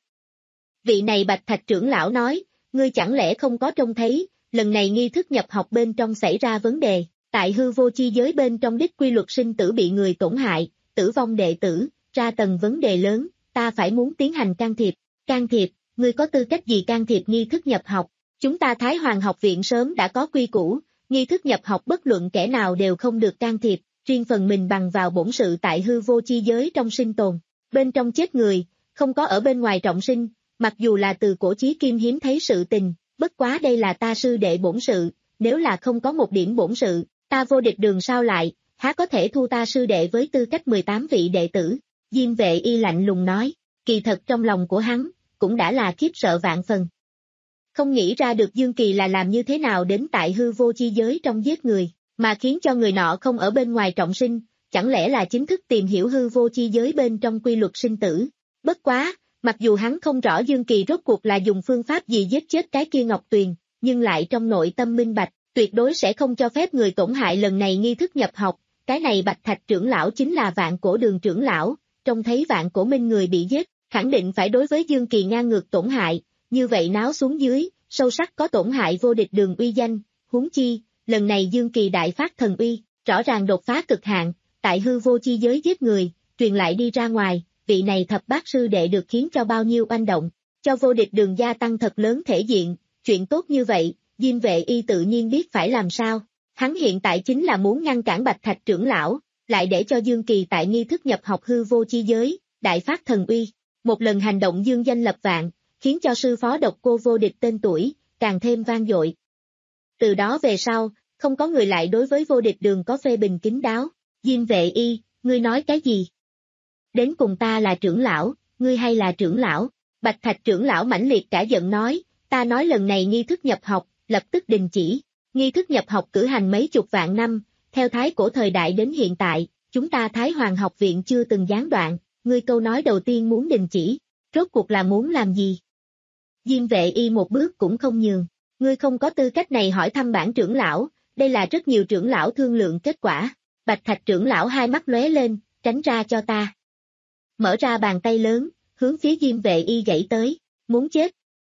Vị này Bạch Thạch trưởng lão nói, ngươi chẳng lẽ không có trông thấy, lần này nghi thức nhập học bên trong xảy ra vấn đề, tại hư vô chi giới bên trong đích quy luật sinh tử bị người tổn hại, tử vong đệ tử, ra tầng vấn đề lớn, ta phải muốn tiến hành can thiệp. Can thiệp, ngươi có tư cách gì can thiệp nghi thức nhập học? Chúng ta Thái Hoàng học viện sớm đã có quy củ, nghi thức nhập học bất luận kẻ nào đều không được can thiệp, riêng phần mình bằng vào bổn sự tại hư vô chi giới trong sinh tồn, bên trong chết người, không có ở bên ngoài trọng sinh, mặc dù là từ cổ chí kim hiếm thấy sự tình, bất quá đây là ta sư đệ bổn sự, nếu là không có một điểm bổn sự, ta vô địch đường sao lại, há có thể thu ta sư đệ với tư cách mười tám vị đệ tử. Diêm Vệ Y lạnh lùng nói, kỳ thật trong lòng của hắn, cũng đã là khiếp sợ vạn phần. Không nghĩ ra được Dương Kỳ là làm như thế nào đến tại hư vô chi giới trong giết người, mà khiến cho người nọ không ở bên ngoài trọng sinh, chẳng lẽ là chính thức tìm hiểu hư vô chi giới bên trong quy luật sinh tử. Bất quá, mặc dù hắn không rõ Dương Kỳ rốt cuộc là dùng phương pháp gì giết chết cái kia Ngọc Tuyền, nhưng lại trong nội tâm minh bạch, tuyệt đối sẽ không cho phép người tổn hại lần này nghi thức nhập học. Cái này Bạch Thạch trưởng lão chính là Vạn Cổ đường trưởng lão, trông thấy Vạn Cổ Minh người bị giết, khẳng định phải đối với Dương Kỳ ngang ngược tổn hại, như vậy náo xuống dưới, sâu sắc có tổn hại vô địch đường uy danh, huống chi, lần này Dương Kỳ đại phát thần uy, rõ ràng đột phá cực hạn, tại hư vô chi giới giết người, truyền lại đi ra ngoài, vị này thập bát sư đệ được khiến cho bao nhiêu oanh động, cho vô địch đường gia tăng thật lớn thể diện, chuyện tốt như vậy, Diêm Vệ Y tự nhiên biết phải làm sao, hắn hiện tại chính là muốn ngăn cản Bạch Thạch trưởng lão, lại để cho Dương Kỳ tại nghi thức nhập học hư vô chi giới, đại phát thần uy, một lần hành động dương danh lập vạn, khiến cho sư phó độc cô vô địch tên tuổi, càng thêm vang dội. Từ đó về sau, không có người lại đối với vô địch đường có phê bình kín đáo, Diêm Vệ Y, ngươi nói cái gì? Đến cùng ta là trưởng lão, ngươi hay là trưởng lão? Bạch Thạch trưởng lão mãnh liệt cả giận nói, ta nói lần này nghi thức nhập học, lập tức đình chỉ. Nghi thức nhập học cử hành mấy chục vạn năm, theo thái cổ thời đại đến hiện tại, chúng ta Thái Hoàng học viện chưa từng gián đoạn, ngươi câu nói đầu tiên muốn đình chỉ, rốt cuộc là muốn làm gì? Diêm Vệ Y một bước cũng không nhường, ngươi không có tư cách này hỏi thăm bản trưởng lão, đây là rất nhiều trưởng lão thương lượng kết quả. Bạch Thạch trưởng lão hai mắt lóe lên, tránh ra cho ta. Mở ra bàn tay lớn, hướng phía Diêm Vệ Y gãy tới, muốn chết.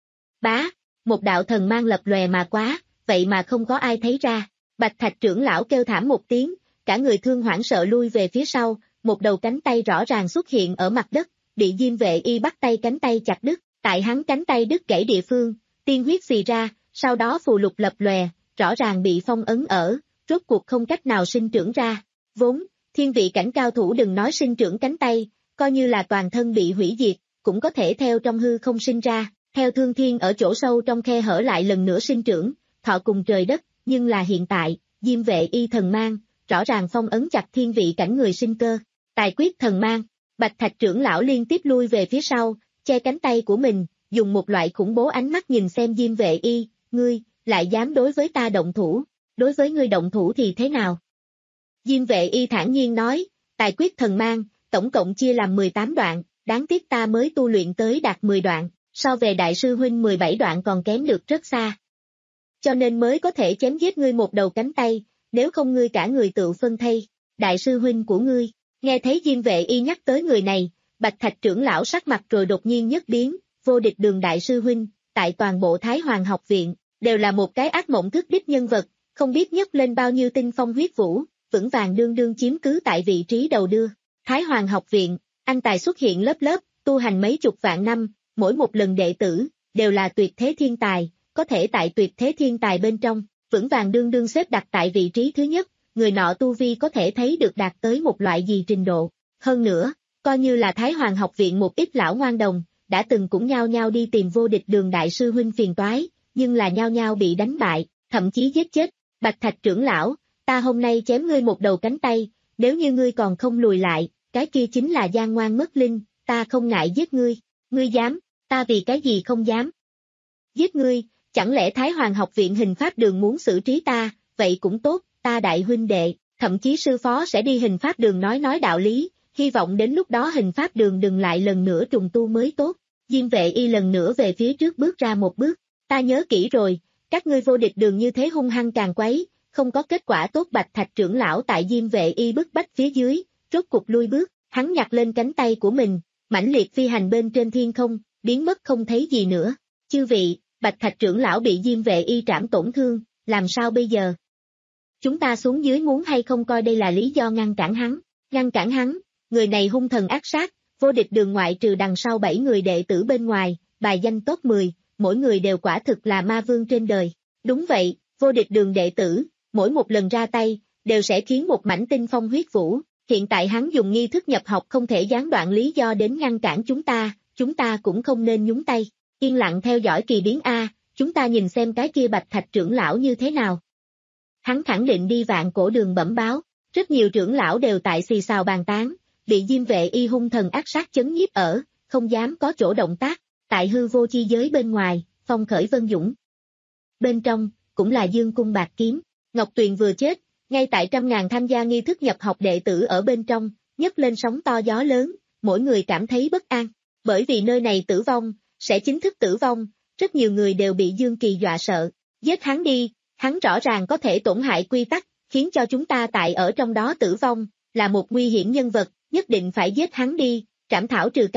Bá, một đạo thần mang lập lòe mà quá, vậy mà không có ai thấy ra. Bạch Thạch trưởng lão kêu thảm một tiếng, cả người thương hoảng sợ lui về phía sau, một đầu cánh tay rõ ràng xuất hiện ở mặt đất, bị Diêm Vệ Y bắt tay cánh tay chặt đứt, tại hắn cánh tay đứt gãy địa phương, tiên huyết xì ra, sau đó phù lục lập lòe, rõ ràng bị phong ấn ở, rốt cuộc không cách nào sinh trưởng ra. Vốn, thiên vị cảnh cao thủ đừng nói sinh trưởng cánh tay, coi như là toàn thân bị hủy diệt, cũng có thể theo trong hư không sinh ra, theo thương thiên ở chỗ sâu trong khe hở lại lần nữa sinh trưởng, thọ cùng trời đất, nhưng là hiện tại, Diêm Vệ Y thần mang, rõ ràng phong ấn chặt thiên vị cảnh người sinh cơ, tài quyết thần mang, Bạch Thạch trưởng lão liên tiếp lui về phía sau, che cánh tay của mình, dùng một loại khủng bố ánh mắt nhìn xem Diêm Vệ Y, ngươi, lại dám đối với ta động thủ, đối với ngươi động thủ thì thế nào? Diêm Vệ Y thản nhiên nói, tài quyết thần mang, tổng cộng chia làm mười tám đoạn, đáng tiếc ta mới tu luyện tới đạt mười đoạn, so về đại sư huynh mười bảy đoạn còn kém được rất xa. Cho nên mới có thể chém giết ngươi một đầu cánh tay, nếu không ngươi cả người tự phân thây, đại sư huynh của ngươi. Nghe thấy Diêm Vệ Y nhắc tới người này, Bạch Thạch trưởng lão sắc mặt rồi đột nhiên nhất biến, vô địch đường đại sư huynh, tại toàn bộ Thái Hoàng học viện, đều là một cái ác mộng thức đích nhân vật, không biết nhấc lên bao nhiêu tinh phong huyết vũ, vững vàng đương đương chiếm cứ tại vị trí đầu đưa. Thái Hoàng học viện, anh tài xuất hiện lớp lớp, tu hành mấy chục vạn năm, mỗi một lần đệ tử, đều là tuyệt thế thiên tài, có thể tại tuyệt thế thiên tài bên trong, vững vàng đương đương xếp đặt tại vị trí thứ nhất, người nọ tu vi có thể thấy được đạt tới một loại gì trình độ. Hơn nữa, coi như là Thái Hoàng học viện một ít lão ngoan đồng, đã từng cũng nhao nhao đi tìm vô địch đường đại sư huynh phiền toái, nhưng là nhao nhao bị đánh bại, thậm chí giết chết. Bạch Thạch trưởng lão, ta hôm nay chém ngươi một đầu cánh tay, nếu như ngươi còn không lùi lại, cái kia chính là gian ngoan mất linh, ta không ngại giết ngươi, ngươi dám, ta vì cái gì không dám. Giết ngươi, chẳng lẽ Thái Hoàng học viện hình pháp đường muốn xử trí ta, vậy cũng tốt, ta đại huynh đệ, thậm chí sư phó sẽ đi hình pháp đường nói nói đạo lý, hy vọng đến lúc đó hình pháp đường đừng lại lần nữa trùng tu mới tốt. Diêm Vệ Y lần nữa về phía trước bước ra một bước, ta nhớ kỹ rồi, các ngươi vô địch đường như thế hung hăng càng quấy, không có kết quả tốt. Bạch Thạch trưởng lão tại Diêm Vệ Y bức bách phía dưới, rốt cục lui bước, hắn nhặt lên cánh tay của mình, mãnh liệt phi hành bên trên thiên không, biến mất không thấy gì nữa. Chư vị, Bạch Thạch trưởng lão bị Diêm Vệ Y trảm tổn thương, làm sao bây giờ? Chúng ta xuống dưới muốn hay không coi đây là lý do ngăn cản hắn, ngăn cản hắn, người này hung thần ác sát, vô địch đường ngoại trừ đằng sau bảy người đệ tử bên ngoài, bài danh top mười, mỗi người đều quả thực là ma vương trên đời. Đúng vậy, vô địch đường đệ tử, mỗi một lần ra tay, đều sẽ khiến một mảnh tinh phong huyết vũ, hiện tại hắn dùng nghi thức nhập học không thể gián đoạn lý do đến ngăn cản chúng ta, chúng ta cũng không nên nhúng tay, yên lặng theo dõi kỳ biến A, chúng ta nhìn xem cái kia Bạch Thạch trưởng lão như thế nào. Hắn khẳng định đi vạn cổ đường bẩm báo, rất nhiều trưởng lão đều tại xì xào bàn tán, bị Diêm Vệ Y hung thần ác sát chấn nhiếp ở, không dám có chỗ động tác, tại hư vô chi giới bên ngoài, phong khởi vân dũng. Bên trong, cũng là dương cung bạc kiếm, Ngọc Tuyền vừa chết, ngay tại trăm ngàn tham gia nghi thức nhập học đệ tử ở bên trong, nhấc lên sóng to gió lớn, mỗi người cảm thấy bất an, bởi vì nơi này tử vong, sẽ chính thức tử vong, rất nhiều người đều bị Dương Kỳ dọa sợ, giết hắn đi, hắn rõ ràng có thể tổn hại quy tắc, khiến cho chúng ta tại ở trong đó tử vong, là một nguy hiểm nhân vật, nhất định phải giết hắn đi, trảm thảo trừ căn.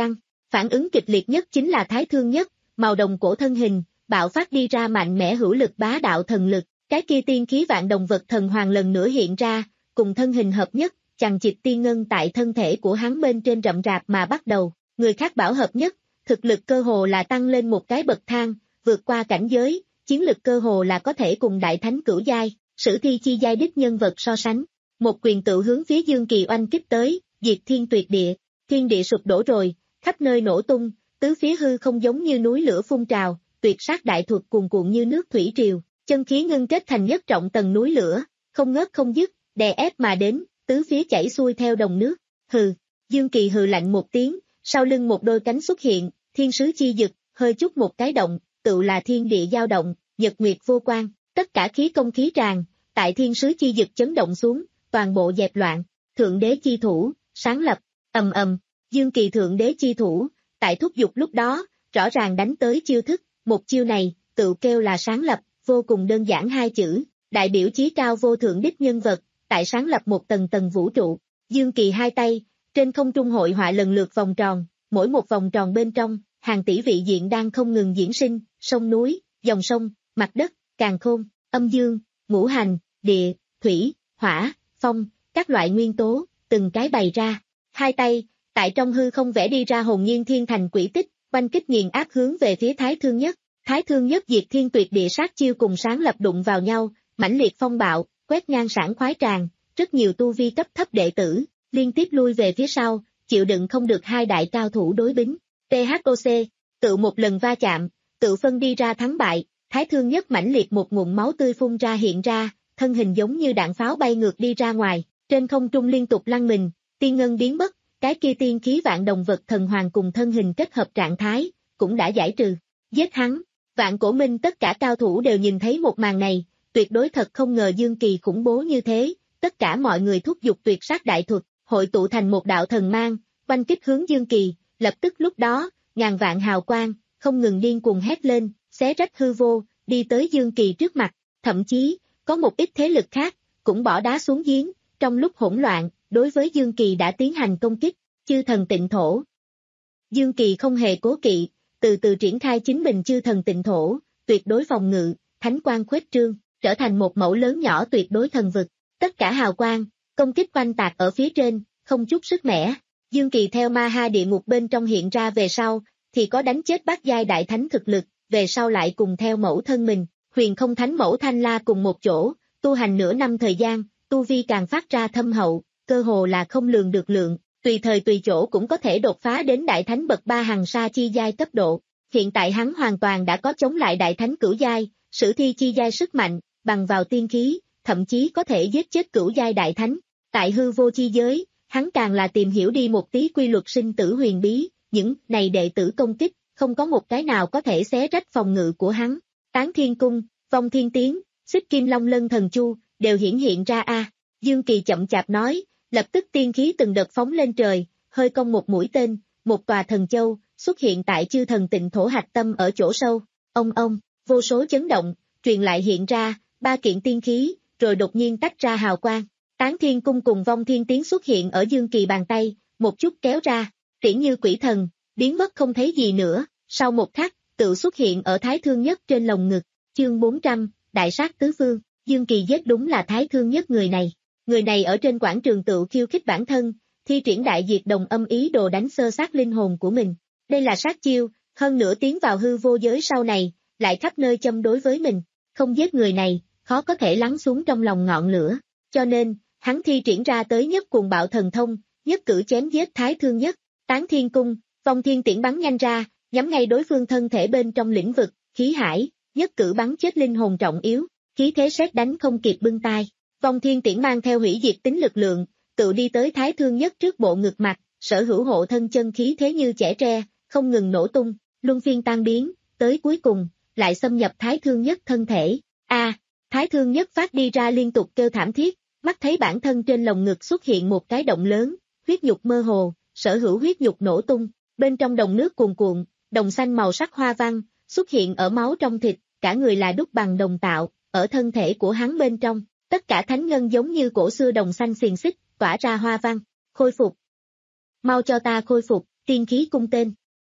Phản ứng kịch liệt nhất chính là Thái Thương Nhất, màu đồng cổ thân hình, bạo phát đi ra mạnh mẽ hữu lực bá đạo thần lực, cái kia tiên khí vạn đồng vật thần hoàng lần nữa hiện ra, cùng thân hình hợp nhất, chằng chịt tiên ngân tại thân thể của hắn bên trên rậm rạp mà bắt đầu, người khác bảo hợp nhất, thực lực cơ hồ là tăng lên một cái bậc thang, vượt qua cảnh giới, chiến lực cơ hồ là có thể cùng đại thánh cửu giai, sử thi chi giai đích nhân vật so sánh. Một quyền tự hướng phía Dương Kỳ oanh kích tới, diệt thiên tuyệt địa, thiên địa sụp đổ rồi, khắp nơi nổ tung, tứ phía hư không giống như núi lửa phun trào, tuyệt sát đại thuật cuồn cuộn như nước thủy triều, chân khí ngưng kết thành nhất trọng tầng núi lửa, không ngớt không dứt, đè ép mà đến, tứ phía chảy xuôi theo dòng nước. Hừ, Dương Kỳ hừ lạnh một tiếng, sau lưng một đôi cánh xuất hiện, thiên sứ chi dực, hơi chút một cái động, tự là thiên địa dao động, nhật nguyệt vô quan, tất cả khí công khí tràn, tại thiên sứ chi dực chấn động xuống, toàn bộ dẹp loạn, thượng đế chi thủ, sáng lập, ầm ầm, Dương Kỳ thượng đế chi thủ, tại thúc dục lúc đó, rõ ràng đánh tới chiêu thức, một chiêu này, tự kêu là sáng lập, vô cùng đơn giản hai chữ, đại biểu chí cao vô thượng đích nhân vật, tại sáng lập một tầng tầng vũ trụ, Dương Kỳ hai tay, trên không trung hội họa lần lượt vòng tròn, mỗi một vòng tròn bên trong, hàng tỷ vị diện đang không ngừng diễn sinh, sông núi, dòng sông, mặt đất, càn khôn, âm dương, ngũ hành, địa, thủy, hỏa, phong, các loại nguyên tố, từng cái bày ra. Hai tay, tại trong hư không vẽ đi ra hồn nhiên thiên thành quỷ tích, quanh kích nghiền áp hướng về phía Thái Thương Nhất. Thái Thương Nhất diệt thiên tuyệt địa sát chiêu cùng sáng lập đụng vào nhau, mãnh liệt phong bạo, quét ngang sảng khoái tràn, rất nhiều tu vi cấp thấp đệ tử, liên tiếp lui về phía sau, chịu đựng không được hai đại cao thủ đối bính. tê hát ô xê, tự một lần va chạm, tự phân đi ra thắng bại, Thái Thương Nhất mãnh liệt một ngụm máu tươi phun ra hiện ra, thân hình giống như đạn pháo bay ngược đi ra ngoài, trên không trung liên tục lăn mình, tiên ngân biến mất, cái kia tiên khí vạn đồng vật thần hoàng cùng thân hình kết hợp trạng thái, cũng đã giải trừ, giết hắn. Vạn Cổ Minh tất cả cao thủ đều nhìn thấy một màn này, tuyệt đối thật không ngờ Dương Kỳ khủng bố như thế, tất cả mọi người thúc giục tuyệt sát đại thuật, hội tụ thành một đạo thần mang, quanh kích hướng Dương Kỳ, lập tức lúc đó, ngàn vạn hào quang, không ngừng điên cuồng hét lên, xé rách hư vô, đi tới Dương Kỳ trước mặt, thậm chí, có một ít thế lực khác, cũng bỏ đá xuống giếng, trong lúc hỗn loạn, đối với Dương Kỳ đã tiến hành công kích, chư thần tịnh thổ. Dương Kỳ không hề cố kỵ, từ từ triển khai chính mình chư thần tịnh thổ, tuyệt đối phòng ngự, thánh quang khuếch trương, trở thành một mẫu lớn nhỏ tuyệt đối thần vực, tất cả hào quang, công kích quanh tạc ở phía trên, không chút sức mẻ. Dương Kỳ theo ma ha địa ngục bên trong hiện ra về sau, thì có đánh chết bát giai đại thánh thực lực, về sau lại cùng theo mẫu thân mình, huyền không thánh mẫu Thanh La cùng một chỗ, tu hành nửa năm thời gian, tu vi càng phát ra thâm hậu, cơ hồ là không lường được lượng, tùy thời tùy chỗ cũng có thể đột phá đến đại thánh bậc ba hằng sa chi giai cấp độ. Hiện tại hắn hoàn toàn đã có chống lại đại thánh cửu giai, sử thi chi giai sức mạnh, bằng vào tiên khí, thậm chí có thể giết chết cửu giai đại thánh. Tại hư vô chi giới, hắn càng là tìm hiểu đi một tí quy luật sinh tử huyền bí, những này đệ tử công kích, không có một cái nào có thể xé rách phòng ngự của hắn. Tán Thiên Cung, Vong Thiên Tiến, Xích Kim Long Lân Thần Chu, đều hiển hiện ra a. À. Dương Kỳ chậm chạp nói, lập tức tiên khí từng đợt phóng lên trời, hơi cong một mũi tên, một tòa thần châu, xuất hiện tại chư thần tịnh thổ hạch tâm ở chỗ sâu. Ông ông, vô số chấn động, truyền lại hiện ra, ba kiện tiên khí, rồi đột nhiên tách ra hào quang. Tán Thiên Cung cùng Vong Thiên Tiến xuất hiện ở Dương Kỳ bàn tay, một chút kéo ra, triển như quỷ thần, biến mất không thấy gì nữa, sau một khắc, tự xuất hiện ở Thái Thương Nhất trên lồng ngực. Chương bốn trăm, Đại sát tứ phương, Dương Kỳ giết đúng là Thái Thương Nhất người này. Người này ở trên quảng trường tự khiêu khích bản thân, thi triển đại diệt đồng âm ý đồ đánh xơ xác linh hồn của mình. Đây là sát chiêu, hơn nữa tiến vào hư vô giới sau này, lại khắp nơi châm đối với mình. Không giết người này, khó có thể lắng xuống trong lòng ngọn lửa. Cho nên, hắn thi triển ra tới nhất cuồng bạo thần thông, nhất cử chém giết Thái Thương Nhất. Tán Thiên Cung, Vong Thiên Tiễn bắn nhanh ra, nhắm ngay đối phương thân thể bên trong lĩnh vực, khí hải, nhất cử bắn chết linh hồn trọng yếu, khí thế sét đánh không kịp bưng tai. Vong Thiên Tiễn mang theo hủy diệt tính lực lượng, tự đi tới Thái Thương Nhất trước bộ ngực mặt, sở hữu hộ thân chân khí thế như chẻ tre, không ngừng nổ tung, luân phiên tan biến, tới cuối cùng, lại xâm nhập Thái Thương Nhất thân thể. A, à, Thái Thương Nhất phát đi ra liên tục kêu thảm thiết, mắt thấy bản thân trên lồng ngực xuất hiện một cái động lớn, huyết nhục mơ hồ, sở hữu huyết nhục nổ tung, bên trong đồng nước cuồn cuộn, đồng xanh màu sắc hoa văn, xuất hiện ở máu trong thịt, cả người là đúc bằng đồng tạo, ở thân thể của hắn bên trong, tất cả thánh ngân giống như cổ xưa đồng xanh xiềng xích, tỏa ra hoa văn, khôi phục. Mau cho ta khôi phục, tiên khí cung tên.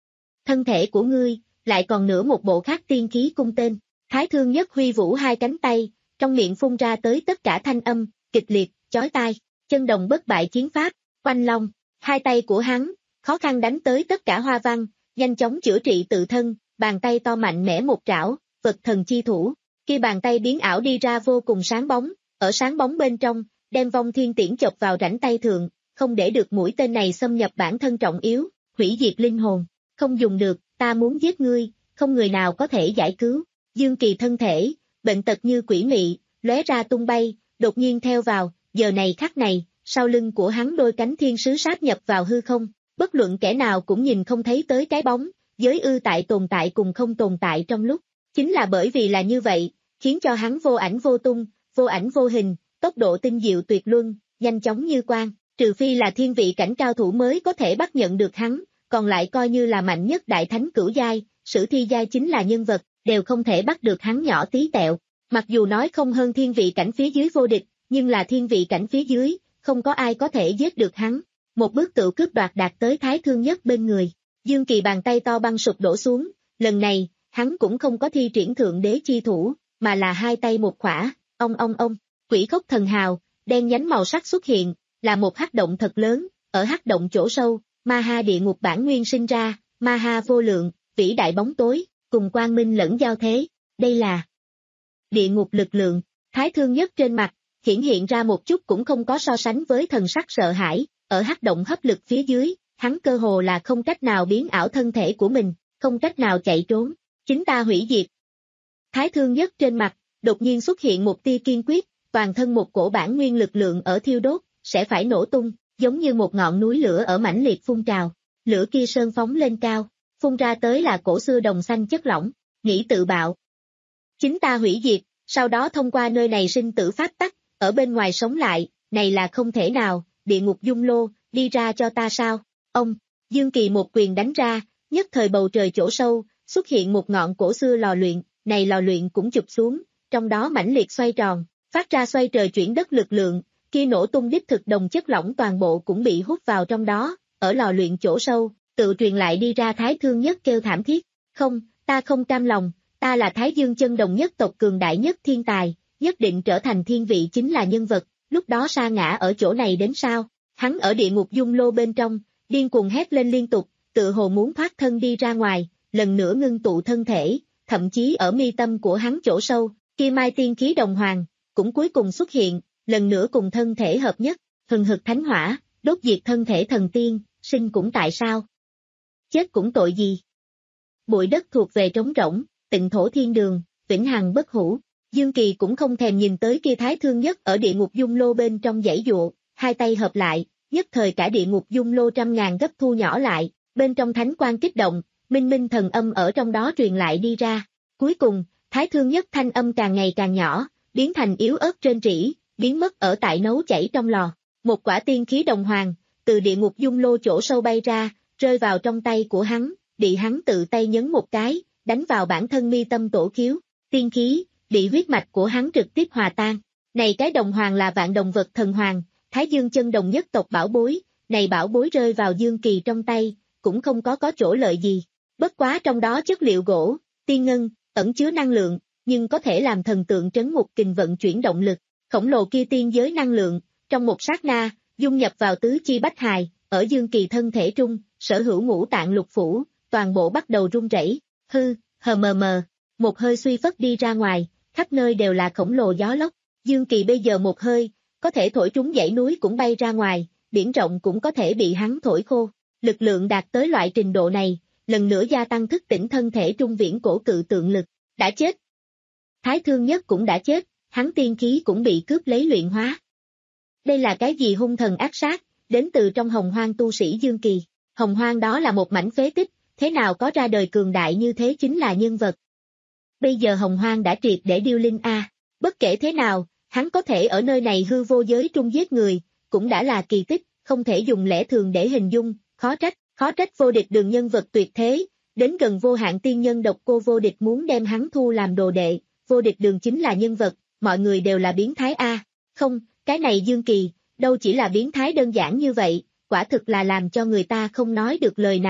thân thể của ngươi, lại còn nữa một bộ khác tiên khí cung tên. Thái Thương Nhất huy vũ hai cánh tay, trong miệng phun ra tới tất cả thanh âm, kịch liệt, chói tai, chân đồng bất bại chiến pháp, oanh long, hai tay của hắn, khó khăn đánh tới tất cả hoa văn, nhanh chóng chữa trị tự thân, bàn tay to mạnh mẽ một trảo, vật thần chi thủ, khi bàn tay biến ảo đi ra vô cùng sáng bóng, ở sáng bóng bên trong, đem vong thiên tiễn chộp vào rãnh tay thượng, không để được mũi tên này xâm nhập bản thân trọng yếu, hủy diệt linh hồn, không dùng được, ta muốn giết ngươi, không người nào có thể giải cứu. Dương Kỳ thân thể, bệnh tật như quỷ mị, lóe ra tung bay, đột nhiên theo vào, giờ này khắc này, sau lưng của hắn đôi cánh thiên sứ sáp nhập vào hư không, bất luận kẻ nào cũng nhìn không thấy tới cái bóng, giới ư tại tồn tại cùng không tồn tại trong lúc. Chính là bởi vì là như vậy, khiến cho hắn vô ảnh vô tung, vô ảnh vô hình, tốc độ tinh diệu tuyệt luân, nhanh chóng như quang, trừ phi là thiên vị cảnh cao thủ mới có thể bắt nhận được hắn, còn lại coi như là mạnh nhất đại thánh cửu giai, sử thi giai chính là nhân vật, đều không thể bắt được hắn nhỏ tí tẹo. Mặc dù nói không hơn thiên vị cảnh phía dưới vô địch, nhưng là thiên vị cảnh phía dưới, không có ai có thể giết được hắn. Một bước tự cướp đoạt đạt tới Thái Thương Nhất bên người. Dương Kỳ bàn tay to băng sụp đổ xuống, lần này, hắn cũng không có thi triển thượng đế chi thủ, mà là hai tay một khỏa, ông ông ông, quỷ khốc thần hào, đen nhánh màu sắc xuất hiện, là một hắc động thật lớn, ở hắc động chỗ sâu, ma ha địa ngục bản nguyên sinh ra, ma ha vô lượng, vĩ đại bóng tối, cùng quang minh lẫn giao thế, đây là địa ngục lực lượng. Thái Thương Nhất trên mặt, hiển hiện ra một chút cũng không có so sánh với thần sắc sợ hãi, ở hắc động hấp lực phía dưới, hắn cơ hồ là không cách nào biến ảo thân thể của mình, không cách nào chạy trốn, chính ta hủy diệt. Thái Thương Nhất trên mặt, đột nhiên xuất hiện một tia kiên quyết, toàn thân một cổ bản nguyên lực lượng ở thiêu đốt, sẽ phải nổ tung, giống như một ngọn núi lửa ở mãnh liệt phun trào, lửa kia sơn phóng lên cao, phun ra tới là cổ xưa đồng xanh chất lỏng, nghĩ tự bạo. Chính ta hủy diệt, sau đó thông qua nơi này sinh tử pháp tắc, ở bên ngoài sống lại, này là không thể nào, địa ngục dung lô, đi ra cho ta sao, ông, Dương Kỳ một quyền đánh ra, nhất thời bầu trời chỗ sâu, xuất hiện một ngọn cổ xưa lò luyện, này lò luyện cũng chụp xuống, trong đó mãnh liệt xoay tròn, phát ra xoay trời chuyển đất lực lượng, kia nổ tung đích thực đồng chất lỏng toàn bộ cũng bị hút vào trong đó, ở lò luyện chỗ sâu, tự truyền lại đi ra Thái Thương Nhất kêu thảm thiết, không, ta không cam lòng, ta là Thái Dương chân đồng nhất tộc cường đại nhất thiên tài, nhất định trở thành thiên vị chính là nhân vật, lúc đó sa ngã ở chỗ này đến sao, hắn ở địa ngục dung lô bên trong, điên cuồng hét lên liên tục, tự hồ muốn thoát thân đi ra ngoài, lần nữa ngưng tụ thân thể, thậm chí ở mi tâm của hắn chỗ sâu, kia mai tiên khí đồng hoàng, cũng cuối cùng xuất hiện, lần nữa cùng thân thể hợp nhất, hừng hực thánh hỏa, đốt diệt thân thể thần tiên, sinh cũng tại sao? Chết cũng tội gì? Bụi đất thuộc về trống rỗng, tịnh thổ thiên đường, vĩnh hằng bất hủ. Dương Kỳ cũng không thèm nhìn tới kia Thái Thương Nhất ở địa ngục dung lô bên trong dãy dụa, hai tay hợp lại, nhất thời cả địa ngục dung lô trăm ngàn gấp thu nhỏ lại, bên trong thánh quang kích động, minh minh thần âm ở trong đó truyền lại đi ra. Cuối cùng, Thái Thương Nhất thanh âm càng ngày càng nhỏ, biến thành yếu ớt trên rỉ, biến mất ở tại nấu chảy trong lò. Một quả tiên khí đồng hoàng, từ địa ngục dung lô chỗ sâu bay ra, rơi vào trong tay của hắn, bị hắn tự tay nhấn một cái, đánh vào bản thân mi tâm tổ khiếu, tiên khí, bị huyết mạch của hắn trực tiếp hòa tan. Này cái đồng hoàng là vạn đồng vật thần hoàng, Thái Dương chân đồng nhất tộc bảo bối, này bảo bối rơi vào Dương Kỳ trong tay, cũng không có có chỗ lợi gì. Bất quá trong đó chất liệu gỗ, tiên ngân, ẩn chứa năng lượng, nhưng có thể làm thần tượng trấn ngục kình vận chuyển động lực, khổng lồ kia tiên giới năng lượng, trong một sát na, dung nhập vào tứ chi bách hài, ở Dương Kỳ thân thể trung, sở hữu ngũ tạng lục phủ, toàn bộ bắt đầu rung rẩy, hư, hờ mờ mờ, một hơi suy phất đi ra ngoài, khắp nơi đều là khổng lồ gió lốc, Dương Kỳ bây giờ một hơi, có thể thổi trúng dãy núi cũng bay ra ngoài, biển rộng cũng có thể bị hắn thổi khô, lực lượng đạt tới loại trình độ này, lần nữa gia tăng thức tỉnh thân thể trung viễn cổ cự tượng lực, đã chết. Thái Thương Nhất cũng đã chết, hắn tiên khí cũng bị cướp lấy luyện hóa. Đây là cái gì hung thần ác sát, đến từ trong hồng hoang tu sĩ Dương Kỳ, hồng hoang đó là một mảnh phế tích, thế nào có ra đời cường đại như thế chính là nhân vật. Bây giờ hồng hoang đã triệt để điêu linh a, bất kể thế nào, hắn có thể ở nơi này hư vô giới trung giết người, cũng đã là kỳ tích, không thể dùng lẽ thường để hình dung, khó trách, khó trách vô địch đường nhân vật tuyệt thế, đến gần vô hạn tiên nhân độc cô vô địch muốn đem hắn thu làm đồ đệ, vô địch đường chính là nhân vật, mọi người đều là biến thái a, không, cái này Dương Kỳ, đâu chỉ là biến thái đơn giản như vậy, quả thực là làm cho người ta không nói được lời nào,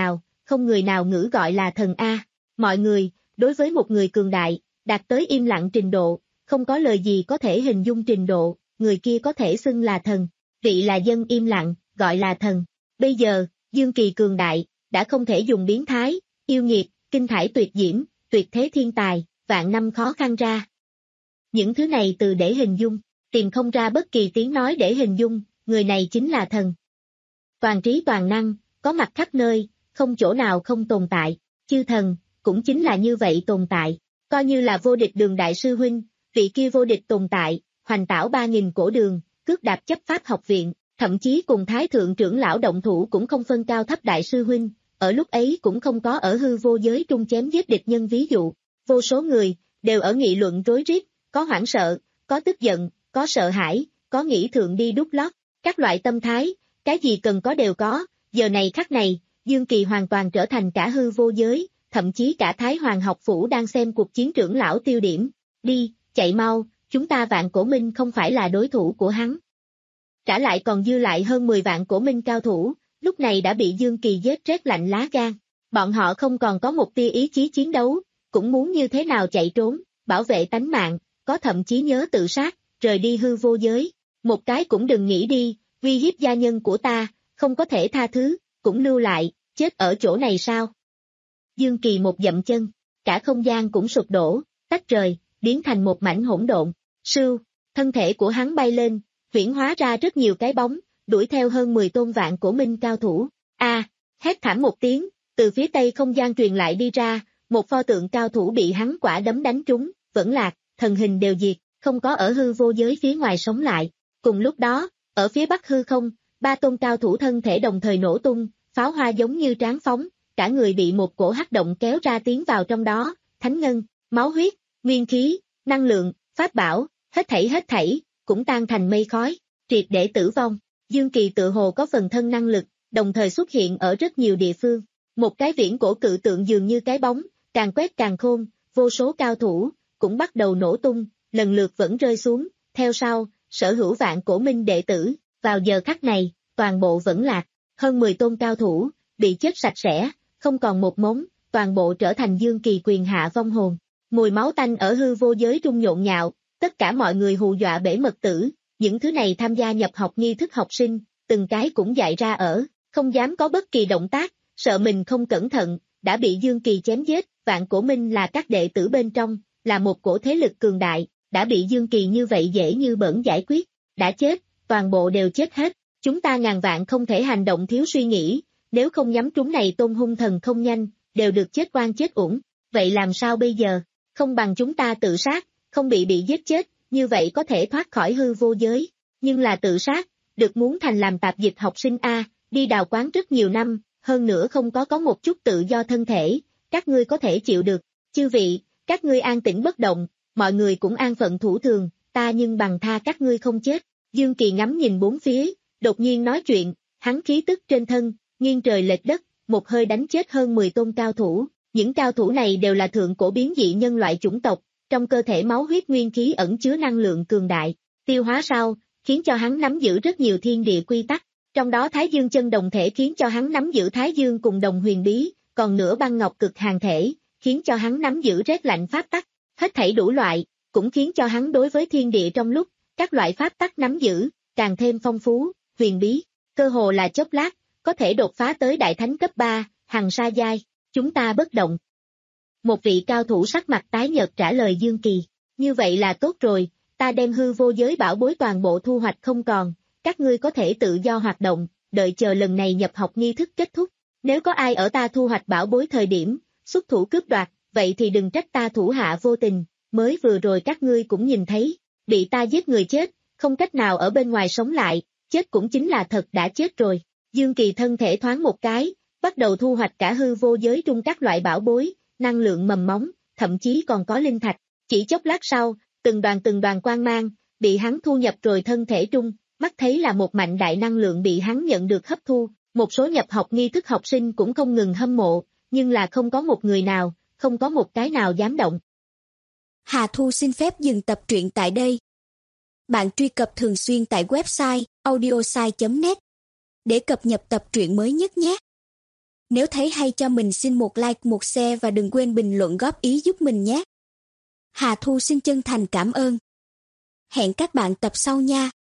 không người nào ngữ gọi là thần A. Mọi người, đối với một người cường đại, đạt tới im lặng trình độ, không có lời gì có thể hình dung trình độ, người kia có thể xưng là thần. Vị là dân im lặng, gọi là thần. Bây giờ, Dương Kỳ cường đại, đã không thể dùng biến thái, yêu nghiệt, kinh thải tuyệt diễm, tuyệt thế thiên tài, vạn năm khó khăn ra. Những thứ này từ để hình dung, tìm không ra bất kỳ tiếng nói để hình dung, người này chính là thần. Toàn trí toàn năng, có mặt khắp nơi, không chỗ nào không tồn tại, chư thần, cũng chính là như vậy tồn tại, coi như là vô địch Đường đại sư huynh, vị kia vô địch tồn tại, hoành tảo ba nghìn cổ đường, cước đạp chấp pháp học viện, thậm chí cùng thái thượng trưởng lão động thủ cũng không phân cao thấp đại sư huynh, ở lúc ấy cũng không có ở hư vô giới trung chém giết địch nhân ví dụ, vô số người, đều ở nghị luận rối rít, có hoảng sợ, có tức giận, có sợ hãi, có nghĩ thượng đi đút lót, các loại tâm thái, cái gì cần có đều có, giờ này khắc này, Dương Kỳ hoàn toàn trở thành cả hư vô giới, thậm chí cả Thái Hoàng học phủ đang xem cuộc chiến trưởng lão tiêu điểm, đi, chạy mau, chúng ta vạn cổ minh không phải là đối thủ của hắn. Trả lại còn dư lại hơn mười vạn cổ minh cao thủ, lúc này đã bị Dương Kỳ giết rét lạnh lá gan, bọn họ không còn có một tia ý chí chiến đấu, cũng muốn như thế nào chạy trốn, bảo vệ tánh mạng, có thậm chí nhớ tự sát, rời đi hư vô giới, một cái cũng đừng nghĩ đi, uy hiếp gia nhân của ta, không có thể tha thứ, cũng lưu lại, chết ở chỗ này sao? Dương Kỳ một dậm chân, cả không gian cũng sụp đổ, tách rời, biến thành một mảnh hỗn độn, sưu, thân thể của hắn bay lên, huyễn hóa ra rất nhiều cái bóng, đuổi theo hơn mười tôn vạn cổ minh cao thủ, a, hét thảm một tiếng, từ phía tây không gian truyền lại đi ra, một pho tượng cao thủ bị hắn quả đấm đánh trúng, vẫn lạc, thần hình đều diệt, không có ở hư vô giới phía ngoài sống lại, cùng lúc đó, ở phía bắc hư không, ba tôn cao thủ thân thể đồng thời nổ tung, pháo hoa giống như tráng phóng, cả người bị một cổ hắc động kéo ra tiến vào trong đó, thánh ngân, máu huyết, nguyên khí, năng lượng, pháp bảo, hết thảy hết thảy, cũng tan thành mây khói, triệt để tử vong. Dương Kỳ tự hồ có phần thân năng lực, đồng thời xuất hiện ở rất nhiều địa phương. Một cái viễn cổ cự tượng dường như cái bóng, càng quét càng khôn, vô số cao thủ, cũng bắt đầu nổ tung, lần lượt vẫn rơi xuống, theo sau, sở hữu vạn cổ minh đệ tử, vào giờ khắc này, toàn bộ vẫn lạc, hơn mười tôn cao thủ, bị chết sạch sẽ, không còn một mống, toàn bộ trở thành Dương Kỳ quyền hạ vong hồn. Mùi máu tanh ở hư vô giới trung nhộn nhạo, tất cả mọi người hù dọa bể mật tử, những thứ này tham gia nhập học nghi thức học sinh, từng cái cũng dại ra ở, không dám có bất kỳ động tác, sợ mình không cẩn thận, đã bị Dương Kỳ chém giết, vạn cổ minh là các đệ tử bên trong, là một cổ thế lực cường đại, đã bị Dương Kỳ như vậy dễ như bỡn giải quyết, đã chết, toàn bộ đều chết hết, chúng ta ngàn vạn không thể hành động thiếu suy nghĩ, nếu không nhắm trúng này tôn hung thần không nhanh, đều được chết oan chết uổng, vậy làm sao bây giờ, không bằng chúng ta tự sát, không bị bị giết chết, như vậy có thể thoát khỏi hư vô giới, nhưng là tự sát, được muốn thành làm tạp dịch học sinh A, đi đào quán rất nhiều năm, hơn nữa không có có một chút tự do thân thể, các ngươi có thể chịu được, chư vị, các ngươi an tĩnh bất động, mọi người cũng an phận thủ thường, ta nhưng bằng tha các ngươi không chết. Dương Kỳ ngắm nhìn bốn phía, đột nhiên nói chuyện, hắn khí tức trên thân, nghiêng trời lệch đất, một hơi đánh chết hơn mười tôn cao thủ, những cao thủ này đều là thượng cổ biến dị nhân loại chủng tộc, trong cơ thể máu huyết nguyên khí ẩn chứa năng lượng cường đại, tiêu hóa sau, khiến cho hắn nắm giữ rất nhiều thiên địa quy tắc, trong đó Thái Dương chân đồng thể khiến cho hắn nắm giữ Thái Dương cùng đồng huyền bí, còn nửa băng ngọc cực hàn thể, khiến cho hắn nắm giữ rét lạnh pháp tắc, hết thảy đủ loại, cũng khiến cho hắn đối với thiên địa trong lúc, các loại pháp tắc nắm giữ, càng thêm phong phú, huyền bí, cơ hồ là chốc lát, có thể đột phá tới đại thánh cấp ba, hằng sa giai, chúng ta bất động. Một vị cao thủ sắc mặt tái nhợt trả lời Dương Kỳ, như vậy là tốt rồi, ta đem hư vô giới bảo bối toàn bộ thu hoạch không còn, các ngươi có thể tự do hoạt động, đợi chờ lần này nhập học nghi thức kết thúc, nếu có ai ở ta thu hoạch bảo bối thời điểm, xuất thủ cướp đoạt, vậy thì đừng trách ta thủ hạ vô tình, mới vừa rồi các ngươi cũng nhìn thấy, bị ta giết người chết, không cách nào ở bên ngoài sống lại, chết cũng chính là thật đã chết rồi. Dương Kỳ thân thể thoáng một cái, bắt đầu thu hoạch cả hư vô giới trung các loại bảo bối, năng lượng mầm móng, thậm chí còn có linh thạch. Chỉ chốc lát sau, từng đoàn từng đoàn quang mang, bị hắn thu nhập rồi thân thể trung, mắt thấy là một mạnh đại năng lượng bị hắn nhận được hấp thu, một số nhập học nghi thức học sinh cũng không ngừng hâm mộ, nhưng là không có một người nào, không có một cái nào dám động. Hà Thu xin phép dừng tập truyện tại đây. Bạn truy cập thường xuyên tại website audiosai chấm net để cập nhật tập truyện mới nhất nhé. Nếu thấy hay cho mình xin một like, một share và đừng quên bình luận góp ý giúp mình nhé. Hà Thu xin chân thành cảm ơn. Hẹn các bạn tập sau nha.